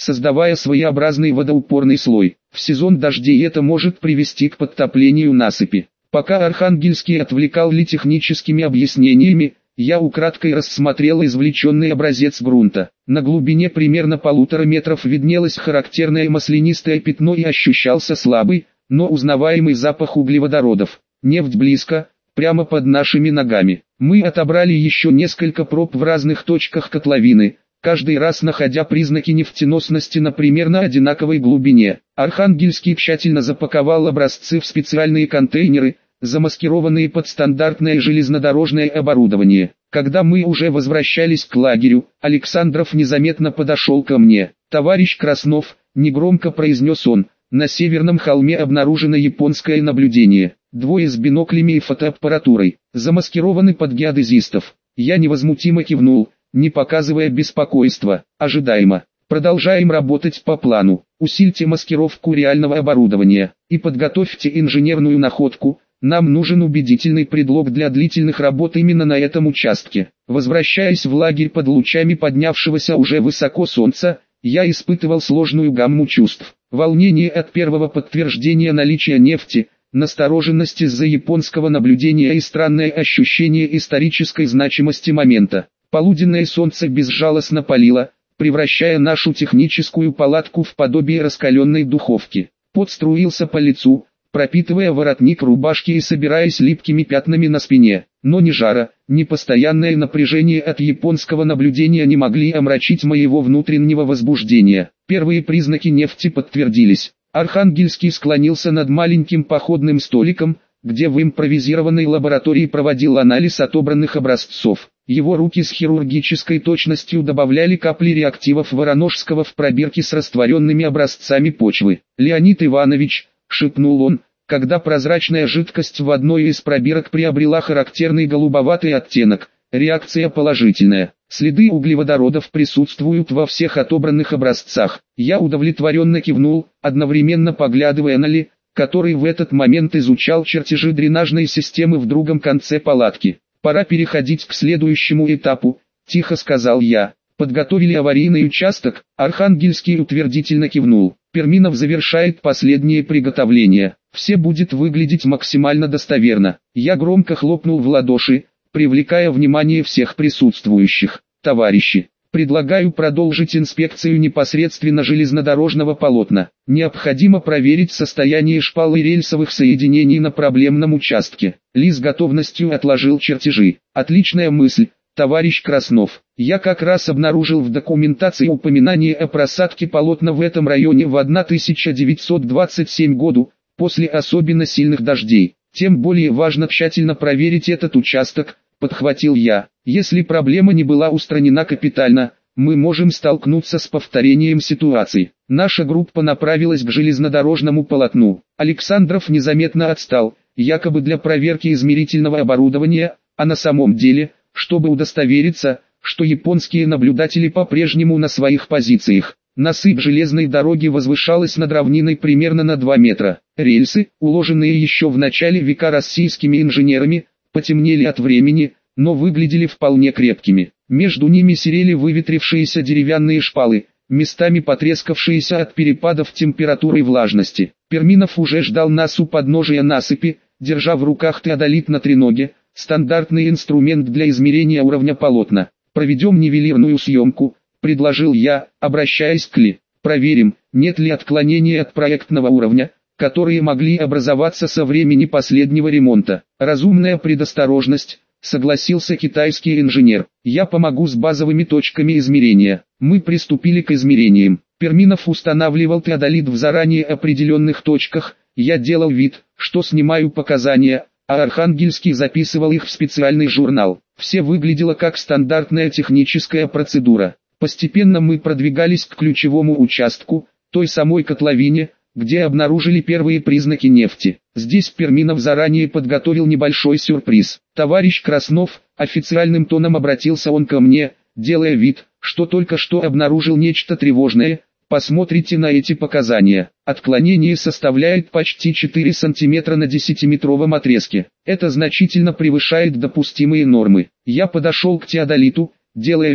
создавая своеобразный водоупорный слой. В сезон дождей это может привести к подтоплению насыпи. Пока Архангельский отвлекал Ли техническими объяснениями, я украдкой рассмотрел извлеченный образец грунта. На глубине примерно полутора метров виднелось характерное маслянистое пятно и ощущался слабый, но узнаваемый запах углеводородов. Нефть близко, прямо под нашими ногами. Мы отобрали еще несколько проб в разных точках котловины, каждый раз находя признаки нефтеносности на примерно одинаковой глубине. Архангельский тщательно запаковал образцы в специальные контейнеры, замаскированные под стандартное железнодорожное оборудование. Когда мы уже возвращались к лагерю, Александров незаметно подошел ко мне. «Товарищ Краснов», — негромко произнес он, — «на северном холме обнаружено японское наблюдение. Двое с биноклями и фотоаппаратурой, замаскированы под геодезистов». Я невозмутимо кивнул, не показывая беспокойства. «Ожидаемо. Продолжаем работать по плану. Усильте маскировку реального оборудования и подготовьте инженерную находку. Нам нужен убедительный предлог для длительных работ именно на этом участке». Возвращаясь в лагерь под лучами поднявшегося уже высоко солнца, я испытывал сложную гамму чувств. Волнение от первого подтверждения наличия нефти, настороженность из-за японского наблюдения и странное ощущение исторической значимости момента. Полуденное солнце безжалостно палило, превращая нашу техническую палатку в подобие раскаленной духовки. Пот струился по лицу, пропитывая воротник рубашки и собираясь липкими пятнами на спине. Но ни жара, ни постоянное напряжение от японского наблюдения не могли омрачить моего внутреннего возбуждения. Первые признаки нефти подтвердились. Архангельский склонился над маленьким походным столиком, где в импровизированной лаборатории проводил анализ отобранных образцов. Его руки с хирургической точностью добавляли капли реактивов Вороножского в пробирки с растворенными образцами почвы. «Леонид Иванович», — шепнул он, когда прозрачная жидкость в одной из пробирок приобрела характерный голубоватый оттенок, реакция положительная. Следы углеводородов присутствуют во всех отобранных образцах. Я удовлетворенно кивнул, одновременно поглядывая на Ли, который в этот момент изучал чертежи дренажной системы в другом конце палатки. «Пора переходить к следующему этапу», — тихо сказал я. «Подготовили аварийный участок?» Архангельский утвердительно кивнул. «Перминов завершает последние приготовления. Все будет выглядеть максимально достоверно». Я громко хлопнул в ладоши, привлекая внимание всех присутствующих. «Товарищи, предлагаю продолжить инспекцию непосредственно железнодорожного полотна. Необходимо проверить состояние шпал и рельсовых соединений на проблемном участке». Ли с готовностью отложил чертежи. «Отличная мысль, товарищ Краснов. Я как раз обнаружил в документации упоминание о просадке полотна в этом районе в тысяча девятьсот двадцать седьмом году, после особенно сильных дождей. Тем более важно тщательно проверить этот участок», — подхватил я. «Если проблема не была устранена капитально, мы можем столкнуться с повторением ситуации». Наша группа направилась к железнодорожному полотну. Александров незаметно отстал, якобы для проверки измерительного оборудования, а на самом деле, чтобы удостовериться, что японские наблюдатели по-прежнему на своих позициях. Насыпь железной дороги возвышалась над равниной примерно на два метра. Рельсы, уложенные еще в начале века российскими инженерами, потемнели от времени, но выглядели вполне крепкими. Между ними серели выветрившиеся деревянные шпалы, местами потрескавшиеся от перепадов температуры и влажности. Перминов уже ждал нас у подножия насыпи, держа в руках теодолит на треноге, стандартный инструмент для измерения уровня полотна. «Проведем нивелирную съемку», — предложил я, обращаясь к Ли. «Проверим, нет ли отклонений от проектного уровня, которые могли образоваться со времени последнего ремонта». «Разумная предосторожность», — согласился китайский инженер. «Я помогу с базовыми точками измерения». Мы приступили к измерениям. Перминов устанавливал теодолит в заранее определенных точках, я делал вид, что снимаю показания, а Архангельский записывал их в специальный журнал. Все выглядело как стандартная техническая процедура. Постепенно мы продвигались к ключевому участку, той самой котловине, где обнаружили первые признаки нефти. Здесь Перминов заранее подготовил небольшой сюрприз. «Товарищ Краснов», — официальным тоном обратился он ко мне, делая вид, что только что обнаружил нечто тревожное. «Посмотрите на эти показания. Отклонение составляет почти четыре сантиметра на десятиметровом отрезке. Это значительно превышает допустимые нормы». Я подошел к теодолиту, делая вид,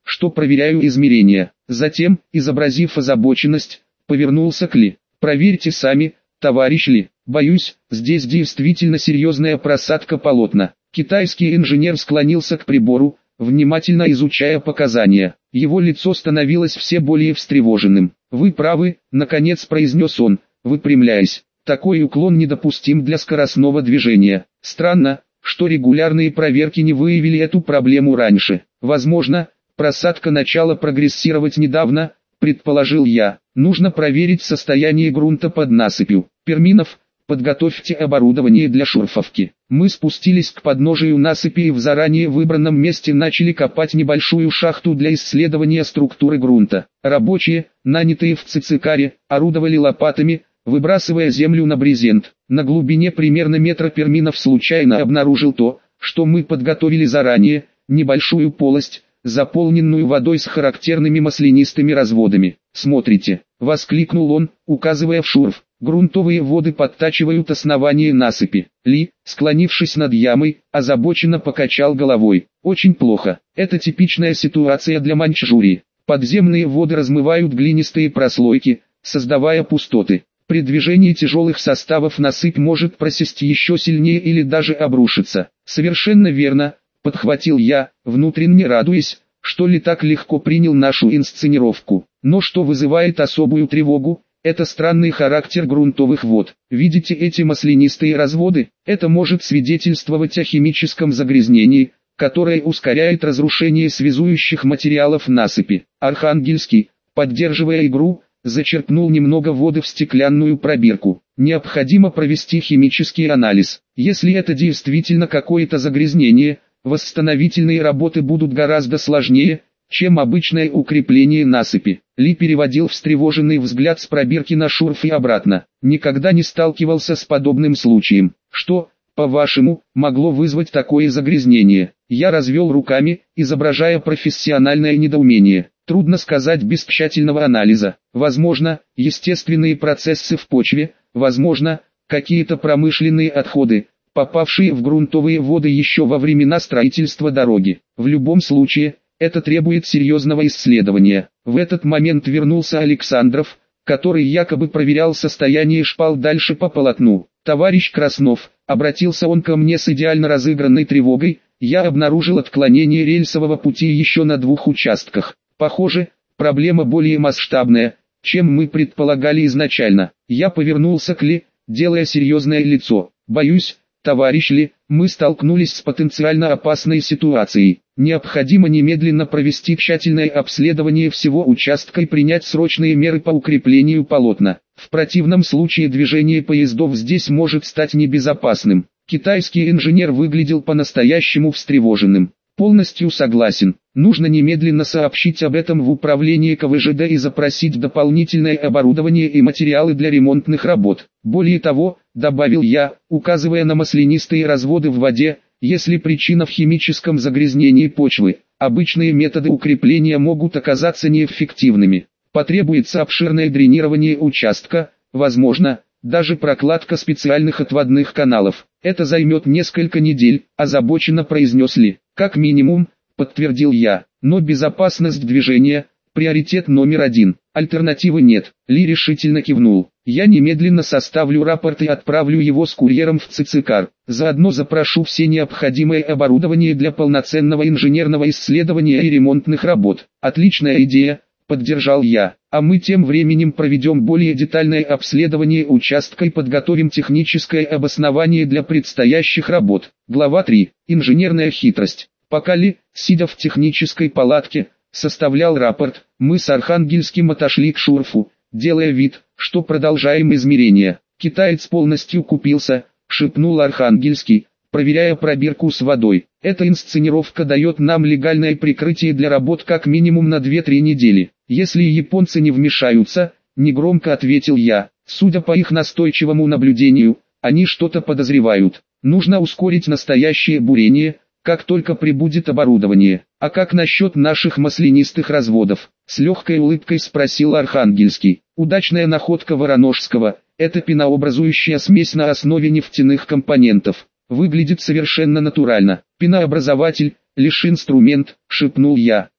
что проверяю измерения. Затем, изобразив озабоченность, повернулся к Ли. Проверьте сами, товарищ Ли. Боюсь, здесь действительно серьезная просадка полотна. Китайский инженер склонился к прибору, внимательно изучая показания. Его лицо становилось все более встревоженным. «Вы правы», — наконец произнес он, выпрямляясь. «Такой уклон недопустим для скоростного движения. Странно, что регулярные проверки не выявили эту проблему раньше. Возможно, просадка начала прогрессировать недавно, предположил я. Нужно проверить состояние грунта под насыпью. Перминов, подготовьте оборудование для шурфовки». Мы спустились к подножию насыпи и в заранее выбранном месте начали копать небольшую шахту для исследования структуры грунта. Рабочие, нанятые в Цицикаре, орудовали лопатами, выбрасывая землю на брезент. На глубине примерно метра Перминов случайно обнаружил то, что мы подготовили заранее, небольшую полость, заполненную водой с характерными маслянистыми разводами. «Смотрите», — воскликнул он, указывая в шурф. «Грунтовые воды подтачивают основание насыпи». Ли, склонившись над ямой, озабоченно покачал головой. «Очень плохо. Это типичная ситуация для Маньчжурии. Подземные воды размывают глинистые прослойки, создавая пустоты. При движении тяжелых составов насыпь может просесть еще сильнее или даже обрушиться». «Совершенно верно», — подхватил я, внутренне радуясь, что Ли так легко принял нашу инсценировку. «Но что вызывает особую тревогу? Это странный характер грунтовых вод. Видите эти маслянистые разводы? Это может свидетельствовать о химическом загрязнении, которое ускоряет разрушение связующих материалов насыпи». Архангельский, поддерживая игру, зачерпнул немного воды в стеклянную пробирку. «Необходимо провести химический анализ. Если это действительно какое-то загрязнение, восстановительные работы будут гораздо сложнее, чем обычное укрепление насыпи». Ли переводил встревоженный взгляд с пробирки на шурф и обратно. «Никогда не сталкивался с подобным случаем. Что, по-вашему, могло вызвать такое загрязнение?» Я развел руками, изображая профессиональное недоумение. «Трудно сказать без тщательного анализа. Возможно, естественные процессы в почве, возможно, какие-то промышленные отходы, попавшие в грунтовые воды еще во времена строительства дороги. В любом случае, это требует серьезного исследования». В этот момент вернулся Александров, который якобы проверял состояние шпал дальше по полотну. «Товарищ Краснов», — обратился он ко мне с идеально разыгранной тревогой, — «я обнаружил отклонение рельсового пути еще на двух участках. Похоже, проблема более масштабная, чем мы предполагали изначально». Я повернулся к Ли, делая серьезное лицо. «Боюсь, товарищ Ли, мы столкнулись с потенциально опасной ситуацией. Необходимо немедленно провести тщательное обследование всего участка и принять срочные меры по укреплению полотна. В противном случае движение поездов здесь может стать небезопасным». Китайский инженер выглядел по-настоящему встревоженным. «Полностью согласен. Нужно немедленно сообщить об этом в управление ка вэ жэ дэ и запросить дополнительное оборудование и материалы для ремонтных работ. Более того», — добавил я, указывая на маслянистые разводы в воде, «если причина в химическом загрязнении почвы, обычные методы укрепления могут оказаться неэффективными. Потребуется обширное дренирование участка, возможно, даже прокладка специальных отводных каналов. Это займет несколько недель», — озабоченно произнес Ли. «Как минимум», — подтвердил я, — «но безопасность движения — приоритет номер один. Альтернативы нет». Ли решительно кивнул. «Я немедленно составлю рапорт и отправлю его с курьером в Цицикар. Заодно запрошу все необходимое оборудование для полноценного инженерного исследования и ремонтных работ». «Отличная идея», — поддержал я. «А мы тем временем проведем более детальное обследование участка и подготовим техническое обоснование для предстоящих работ». Глава три. Инженерная хитрость. Пока Ли, сидя в технической палатке, составлял рапорт, мы с Архангельским отошли к шурфу, делая вид, что продолжаем измерения. «Китаец полностью купился», — шепнул Архангельский, проверяя пробирку с водой. «Эта инсценировка дает нам легальное прикрытие для работ как минимум на две-три недели. Если японцы не вмешаются», — негромко ответил я, — «судя по их настойчивому наблюдению, они что-то подозревают. Нужно ускорить настоящее бурение, как только прибудет оборудование». «А как насчет наших маслянистых разводов?» — с легкой улыбкой спросил Архангельский. «Удачная находка Вороножского — это пенообразующая смесь на основе нефтяных компонентов. Выглядит совершенно натурально. Пенообразователь, лишь инструмент», — шепнул я.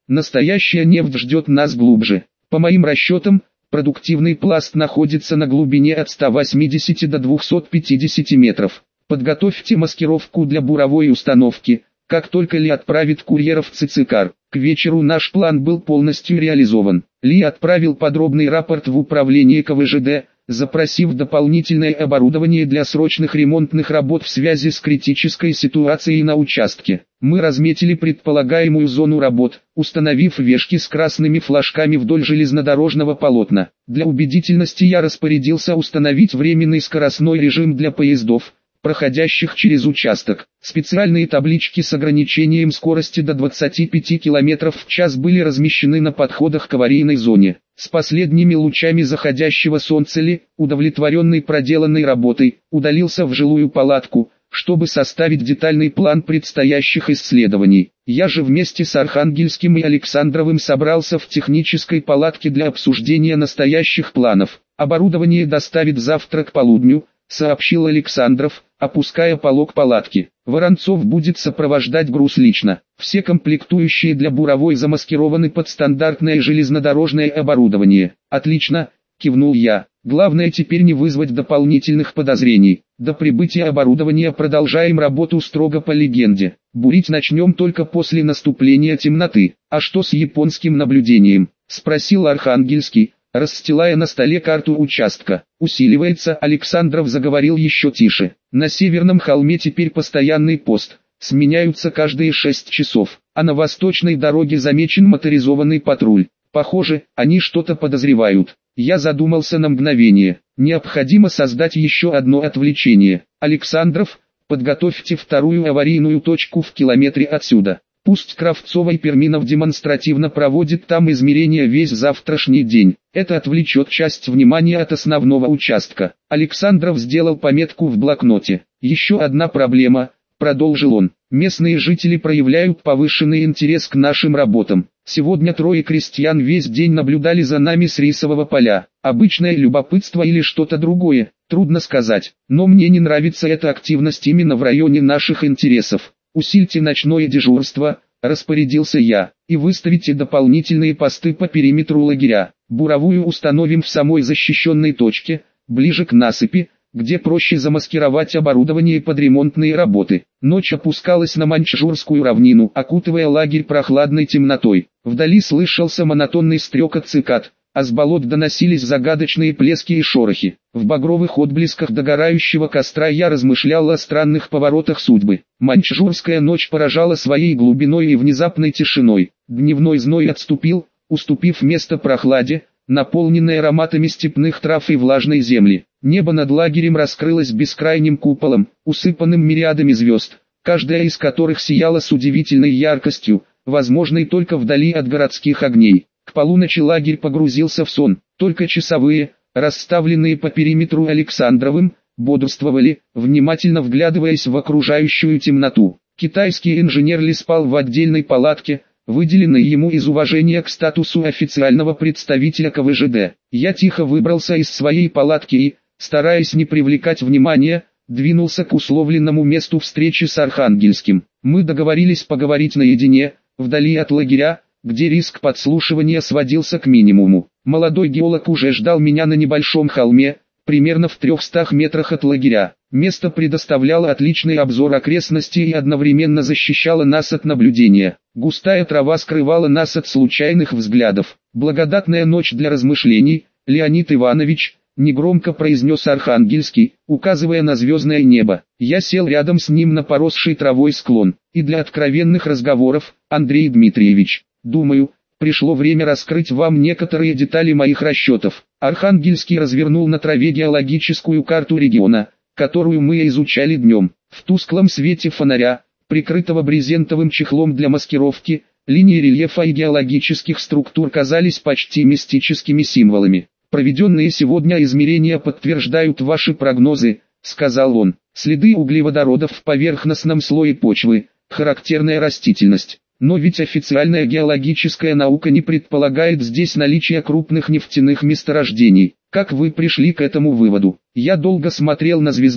Настоящая нефть ждет нас глубже. По моим расчетам, продуктивный пласт находится на глубине от ста восьмидесяти до двухсот пятидесяти метров. Подготовьте маскировку для буровой установки, как только Ли отправит курьеров в Цицикар. К вечеру наш план был полностью реализован. Ли отправил подробный рапорт в управление ка вэ жэ дэ, запросив дополнительное оборудование для срочных ремонтных работ в связи с критической ситуацией на участке. Мы разметили предполагаемую зону работ, установив вешки с красными флажками вдоль железнодорожного полотна. Для убедительности я распорядился установить временный скоростной режим для поездов, проходящих через участок. Специальные таблички с ограничением скорости до двадцати пяти километров в час были размещены на подходах к аварийной зоне. С последними лучами заходящего солнца Ли, удовлетворенный проделанной работой, удалился в жилую палатку, чтобы составить детальный план предстоящих исследований. Я же вместе с Архангельским и Александровым собрался в технической палатке для обсуждения настоящих планов. Оборудование доставит завтра к полудню, сообщил Александров, опуская полог палатки. Воронцов будет сопровождать груз лично. Все комплектующие для буровой замаскированы под стандартное железнодорожное оборудование. Отлично, кивнул я. Главное теперь не вызвать дополнительных подозрений. До прибытия оборудования продолжаем работу строго по легенде. Бурить начнем только после наступления темноты. А что с японским наблюдением? Спросил Архангельский, расстилая на столе карту участка. Усиливается, Александров заговорил еще тише. На северном холме теперь постоянный пост, сменяются каждые шесть часов, а на восточной дороге замечен моторизованный патруль. Похоже, они что-то подозревают. Я задумался на мгновение. Необходимо создать еще одно отвлечение. Александров, подготовьте вторую аварийную точку в километре отсюда. Пусть Кравцова и Перминов демонстративно проводит там измерения весь завтрашний день. Это отвлечет часть внимания от основного участка. Александров сделал пометку в блокноте. Еще одна проблема, продолжил он. Местные жители проявляют повышенный интерес к нашим работам. Сегодня трое крестьян весь день наблюдали за нами с рисового поля. Обычное любопытство или что-то другое, трудно сказать. Но мне не нравится эта активность именно в районе наших интересов. Усильте ночное дежурство, распорядился я, и выставите дополнительные посты по периметру лагеря. Буровую установим в самой защищенной точке, ближе к насыпи, где проще замаскировать оборудование под ремонтные работы. Ночь опускалась на Маньчжурскую равнину, окутывая лагерь прохладной темнотой. Вдали слышался монотонный стрекот цикад, а с болот доносились загадочные плески и шорохи. В багровых отблесках догорающего костра я размышлял о странных поворотах судьбы. Маньчжурская ночь поражала своей глубиной и внезапной тишиной. Дневной зной отступил, уступив место прохладе, наполненной ароматами степных трав и влажной земли. Небо над лагерем раскрылось бескрайним куполом, усыпанным мириадами звезд, каждая из которых сияла с удивительной яркостью, возможной только вдали от городских огней. К полуночи лагерь погрузился в сон, только часовые, расставленные по периметру Александровым, бодрствовали, внимательно вглядываясь в окружающую темноту. Китайский инженер Ли спал в отдельной палатке, выделенной ему из уважения к статусу официального представителя ка вэ жэ дэ. Я тихо выбрался из своей палатки и, стараясь не привлекать внимания, двинулся к условленному месту встречи с Архангельским. Мы договорились поговорить наедине, вдали от лагеря, где риск подслушивания сводился к минимуму. Молодой геолог уже ждал меня на небольшом холме, примерно в трехстах метрах от лагеря. Место предоставляло отличный обзор окрестностей и одновременно защищало нас от наблюдения. Густая трава скрывала нас от случайных взглядов. Благодатная ночь для размышлений, Леонид Иванович, негромко произнес Архангельский, указывая на звездное небо. Я сел рядом с ним на поросший травой склон. И для откровенных разговоров, Андрей Дмитриевич, думаю, пришло время раскрыть вам некоторые детали моих расчетов. Архангельский развернул на траве геологическую карту региона, которую мы изучали днем. В тусклом свете фонаря, прикрытого брезентовым чехлом для маскировки, линии рельефа и геологических структур казались почти мистическими символами. «Проведенные сегодня измерения подтверждают ваши прогнозы», — сказал он. «Следы углеводородов в поверхностном слое почвы, характерная растительность. Но ведь официальная геологическая наука не предполагает здесь наличие крупных нефтяных месторождений. Как вы пришли к этому выводу?» Я долго смотрел на звезды,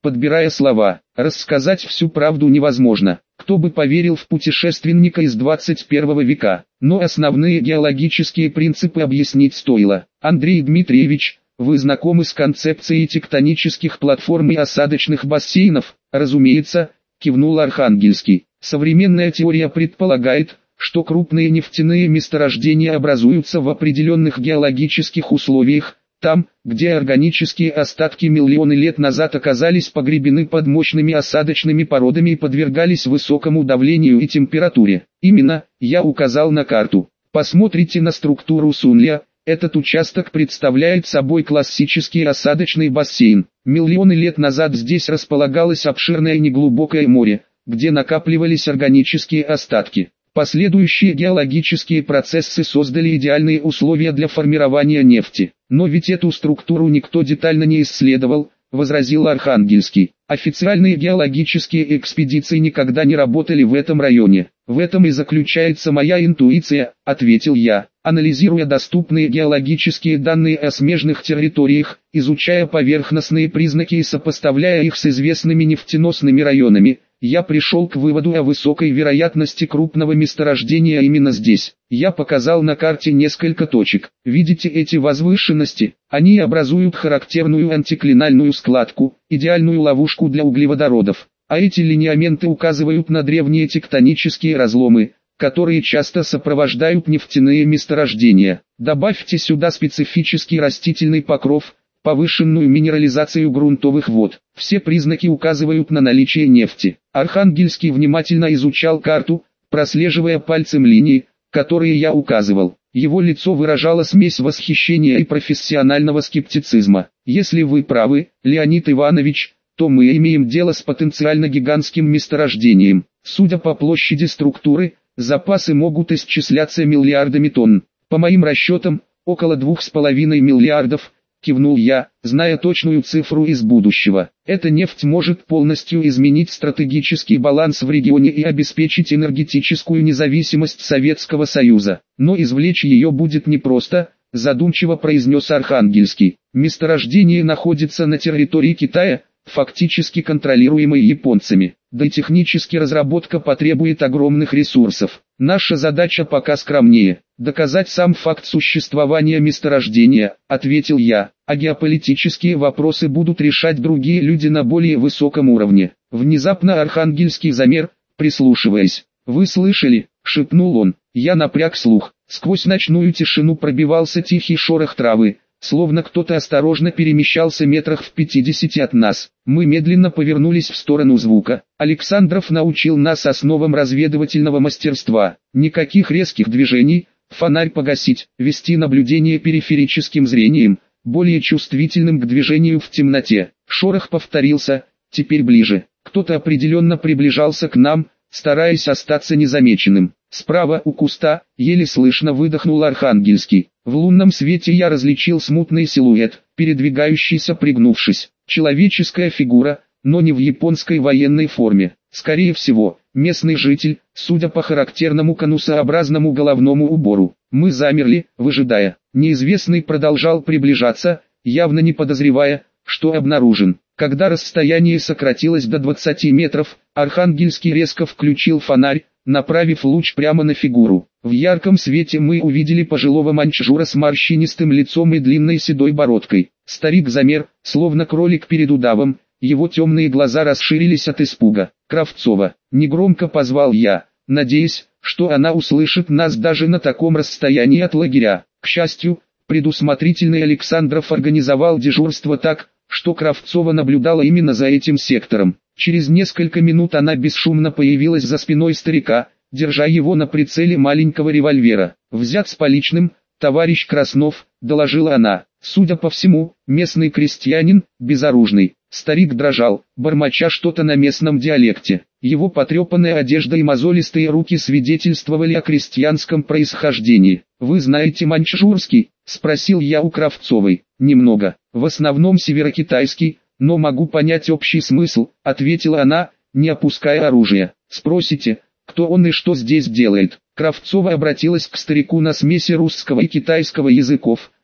подбирая слова. Рассказать всю правду невозможно. Кто бы поверил в путешественника из двадцать первого века, но основные геологические принципы объяснить стоило. Андрей Дмитриевич, вы знакомы с концепцией тектонических платформ и осадочных бассейнов? Разумеется, кивнул Архангельский. Современная теория предполагает, что крупные нефтяные месторождения образуются в определенных геологических условиях, там, где органические остатки миллионы лет назад оказались погребены под мощными осадочными породами и подвергались высокому давлению и температуре. Именно, я указал на карту. Посмотрите на структуру Сунля. Этот участок представляет собой классический осадочный бассейн. Миллионы лет назад здесь располагалось обширное неглубокое море, где накапливались органические остатки. Последующие геологические процессы создали идеальные условия для формирования нефти. Но ведь эту структуру никто детально не исследовал, возразил Архангельский. Официальные геологические экспедиции никогда не работали в этом районе. В этом и заключается моя интуиция, ответил я. Анализируя доступные геологические данные о смежных территориях, изучая поверхностные признаки и сопоставляя их с известными нефтеносными районами, я пришел к выводу о высокой вероятности крупного месторождения именно здесь. Я показал на карте несколько точек. Видите эти возвышенности? Они образуют характерную антиклинальную складку, идеальную ловушку для углеводородов. А эти линеаменты указывают на древние тектонические разломы, которые часто сопровождают нефтяные месторождения. Добавьте сюда специфический растительный покров, повышенную минерализацию грунтовых вод. Все признаки указывают на наличие нефти. Архангельский внимательно изучал карту, прослеживая пальцем линии, которые я указывал. Его лицо выражало смесь восхищения и профессионального скептицизма. Если вы правы, Леонид Иванович, то мы имеем дело с потенциально гигантским месторождением. Судя по площади структуры, запасы могут исчисляться миллиардами тонн. По моим расчетам, около двух с половиной миллиардов, кивнул я, зная точную цифру из будущего. Эта нефть может полностью изменить стратегический баланс в регионе и обеспечить энергетическую независимость Советского Союза. Но извлечь ее будет непросто, задумчиво произнес Архангельский. Месторождение находится на территории Китая, фактически контролируемой японцами. Да и технически разработка потребует огромных ресурсов. Наша задача пока скромнее – доказать сам факт существования месторождения, ответил я, а геополитические вопросы будут решать другие люди на более высоком уровне. Внезапно Архангельский замер, прислушиваясь. «Вы слышали?» – шепнул он. Я напряг слух. Сквозь ночную тишину пробивался тихий шорох травы, словно кто-то осторожно перемещался метрах в пятидесяти от нас. Мы медленно повернулись в сторону звука. Александров научил нас основам разведывательного мастерства. Никаких резких движений, фонарь погасить, вести наблюдение периферическим зрением, более чувствительным к движению в темноте. Шорох повторился, теперь ближе. Кто-то определенно приближался к нам, стараясь остаться незамеченным. Справа у куста, еле слышно выдохнул Архангельский. В лунном свете я различил смутный силуэт, передвигающийся пригнувшись. Человеческая фигура, но не в японской военной форме. Скорее всего, местный житель, судя по характерному конусообразному головному убору. Мы замерли, выжидая. Неизвестный продолжал приближаться, явно не подозревая, что обнаружен. Когда расстояние сократилось до двадцати метров, Архангельский резко включил фонарь, направив луч прямо на фигуру. В ярком свете мы увидели пожилого маньчжура с морщинистым лицом и длинной седой бородкой. Старик замер, словно кролик перед удавом, его темные глаза расширились от испуга. «Кравцова!» — негромко позвал я, надеясь, что она услышит нас даже на таком расстоянии от лагеря. К счастью, предусмотрительный Александров организовал дежурство так, что Кравцова наблюдала именно за этим сектором. Через несколько минут она бесшумно появилась за спиной старика, держа его на прицеле маленького револьвера. «Взят с поличным, товарищ Краснов», — доложила она. Судя по всему, местный крестьянин, безоружный. Старик дрожал, бормоча что-то на местном диалекте. Его потрепанная одежда и мозолистые руки свидетельствовали о крестьянском происхождении. «Вы знаете маньчжурский?» — спросил я у Кравцовой. «Немного, в основном северокитайский, но могу понять общий смысл», — ответила она, не опуская оружия. «Спросите, кто он и что здесь делает?» Кравцова обратилась к старику на смеси русского и китайского языков,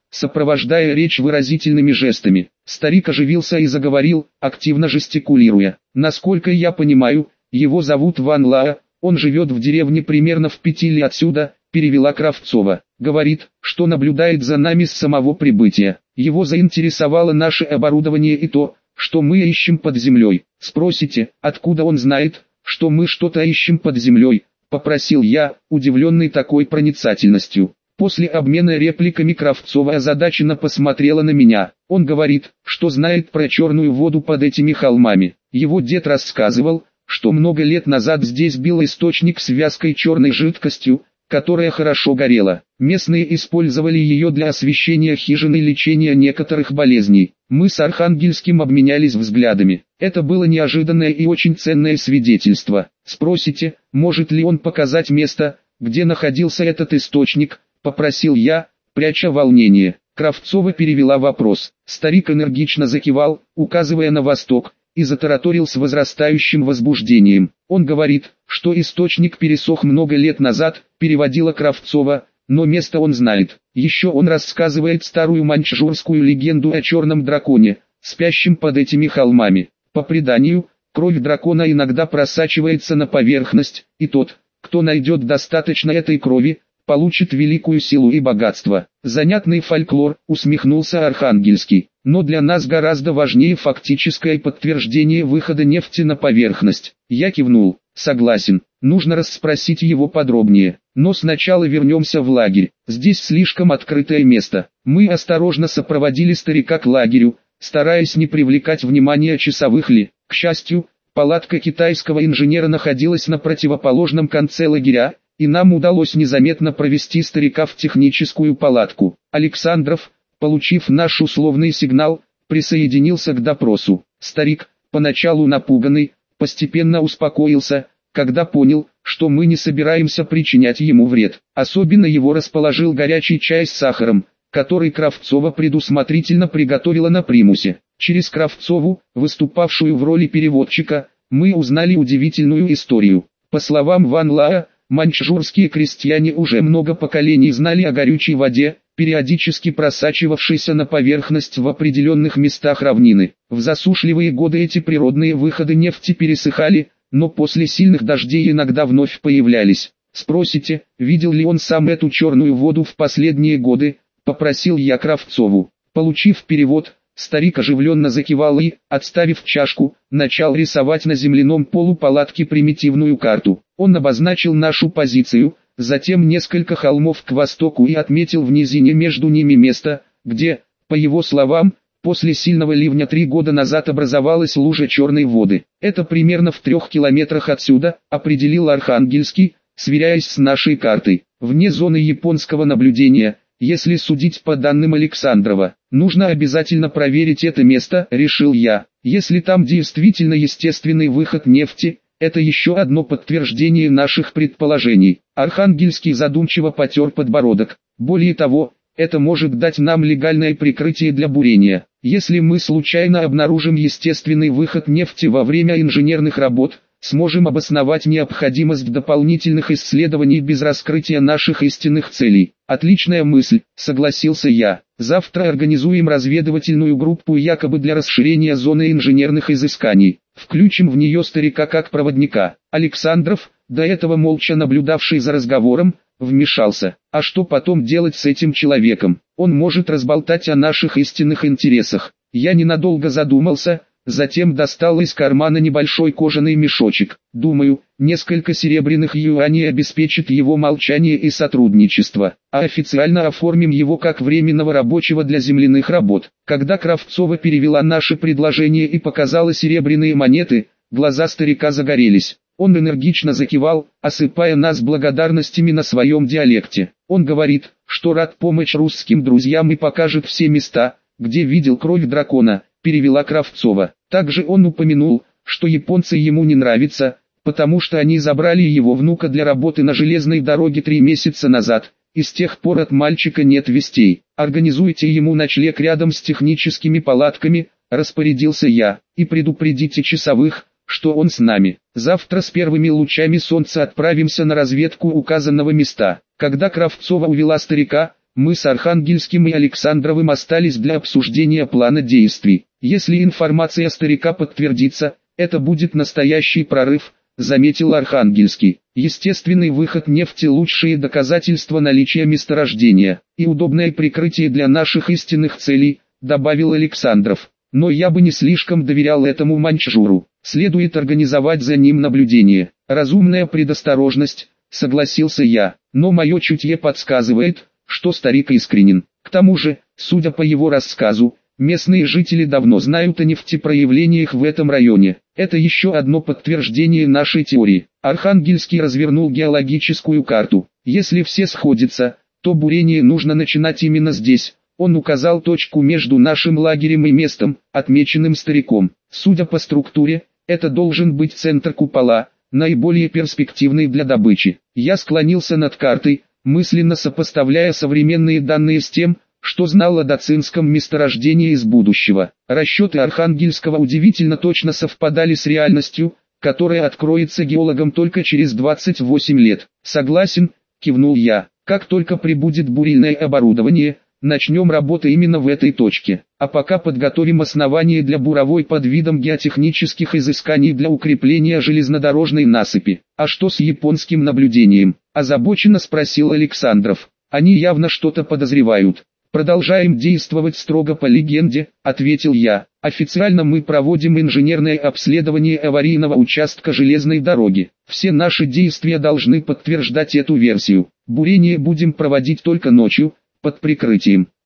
сопровождая речь выразительными жестами. Старик оживился и заговорил, активно жестикулируя. Насколько я понимаю, его зовут Ван Лаа, он живет в деревне примерно в пяти ли отсюда, перевела Кравцова. Говорит, что наблюдает за нами с самого прибытия. Его заинтересовало наше оборудование и то, что мы ищем под землей. Спросите, откуда он знает, что мы что-то ищем под землей? Попросил я, удивленный такой проницательностью. После обмена репликами Кравцова озадаченно посмотрела на меня. Он говорит, что знает про черную воду под этими холмами. Его дед рассказывал, что много лет назад здесь был источник с вязкой черной жидкостью, которая хорошо горела. Местные использовали ее для освещения хижин и лечения некоторых болезней. Мы с Архангельским обменялись взглядами. Это было неожиданное и очень ценное свидетельство. Спросите, может ли он показать место, где находился этот источник, попросил я, пряча волнение. Кравцова перевела вопрос. Старик энергично закивал, указывая на восток, и затараторил с возрастающим возбуждением. Он говорит, что источник пересох много лет назад, переводила Кравцова, но место он знает. Еще он рассказывает старую маньчжурскую легенду о черном драконе, спящем под этими холмами. По преданию, кровь дракона иногда просачивается на поверхность, и тот, кто найдет достаточно этой крови, получит великую силу и богатство. Занятный фольклор, усмехнулся Архангельский. Но для нас гораздо важнее фактическое подтверждение выхода нефти на поверхность. Я кивнул. Согласен, нужно расспросить его подробнее. Но сначала вернемся в лагерь. Здесь слишком открытое место. Мы осторожно сопроводили старика к лагерю, стараясь не привлекать внимания часовых ли. К счастью, палатка китайского инженера находилась на противоположном конце лагеря, и нам удалось незаметно провести старика в техническую палатку. Александров, получив наш условный сигнал, присоединился к допросу. Старик, поначалу напуганный, постепенно успокоился, когда понял, что мы не собираемся причинять ему вред. Особенно его расположил горячий чай с сахаром, который Кравцова предусмотрительно приготовила на примусе. Через Кравцову, выступавшую в роли переводчика, мы узнали удивительную историю. По словам Ван Лаа, маньчжурские крестьяне уже много поколений знали о горючей воде, периодически просачивавшейся на поверхность в определенных местах равнины. В засушливые годы эти природные выходы нефти пересыхали, но после сильных дождей иногда вновь появлялись. Спросите, видел ли он сам эту черную воду в последние годы, попросил я Кравцову. Получив перевод, старик оживленно закивал и, отставив чашку, начал рисовать на земляном полу палатки примитивную карту. Он обозначил нашу позицию, затем несколько холмов к востоку и отметил в низине между ними место, где, по его словам, после сильного ливня три года назад образовалась лужа черной воды. Это примерно в трех километрах отсюда, определил Архангельский, сверяясь с нашей картой. Вне зоны японского наблюдения, если судить по данным Александрова, нужно обязательно проверить это место, решил я. Если там действительно естественный выход нефти, это еще одно подтверждение наших предположений. Архангельский задумчиво потер подбородок. Более того, это может дать нам легальное прикрытие для бурения. Если мы случайно обнаружим естественный выход нефти во время инженерных работ, сможем обосновать необходимость дополнительных исследований без раскрытия наших истинных целей. Отличная мысль, согласился я. Завтра организуем разведывательную группу якобы для расширения зоны инженерных изысканий. Включим в нее старика как проводника. Александров, до этого молча наблюдавший за разговором, вмешался. А что потом делать с этим человеком? Он может разболтать о наших истинных интересах. Я ненадолго задумался, затем достал из кармана небольшой кожаный мешочек. Думаю, несколько серебряных юаней обеспечит его молчание и сотрудничество, а официально оформим его как временного рабочего для земляных работ. Когда Кравцова перевела наше предложение и показала серебряные монеты, глаза старика загорелись. Он энергично закивал, осыпая нас благодарностями на своем диалекте. Он говорит, что рад помочь русским друзьям и покажет все места, где видел кровь дракона, перевела Кравцова. Также он упомянул, что японцы ему не нравятся, потому что они забрали его внука для работы на железной дороге три месяца назад, и с тех пор от мальчика нет вестей. Организуйте ему ночлег рядом с техническими палатками, распорядился я, и предупредите часовых, что он с нами. Завтра с первыми лучами солнца отправимся на разведку указанного места. Когда Кравцова увела старика, Мы с Архангельским и Александровым остались для обсуждения плана действий. Если информация старика подтвердится, это будет настоящий прорыв, заметил Архангельский. Естественный выход нефти – лучшие доказательства наличия месторождения и удобное прикрытие для наших истинных целей, добавил Александров. Но я бы не слишком доверял этому маньчжуру. Следует организовать за ним наблюдение. Разумная предосторожность, согласился я. Но мое чутье подсказывает, что старик искренен. К тому же, судя по его рассказу, местные жители давно знают о нефтепроявлениях в этом районе. Это еще одно подтверждение нашей теории. Архангельский развернул геологическую карту. Если все сходятся, то бурение нужно начинать именно здесь. Он указал точку между нашим лагерем и местом, отмеченным стариком. Судя по структуре, это должен быть центр купола, наиболее перспективный для добычи. Я склонился над картой, мысленно сопоставляя современные данные с тем, что знал о дацинском месторождении из будущего. Расчеты Архангельского удивительно точно совпадали с реальностью, которая откроется геологам только через двадцать восемь лет. Согласен, кивнул я. Как только прибудет бурильное оборудование, начнем работу именно в этой точке. А пока подготовим основание для буровой под видом геотехнических изысканий для укрепления железнодорожной насыпи. А что с японским наблюдением? Озабоченно спросил Александров. Они явно что-то подозревают. Продолжаем действовать строго по легенде, ответил я. Официально мы проводим инженерное обследование аварийного участка железной дороги. Все наши действия должны подтверждать эту версию. Бурение будем проводить только ночью, под прикрытием.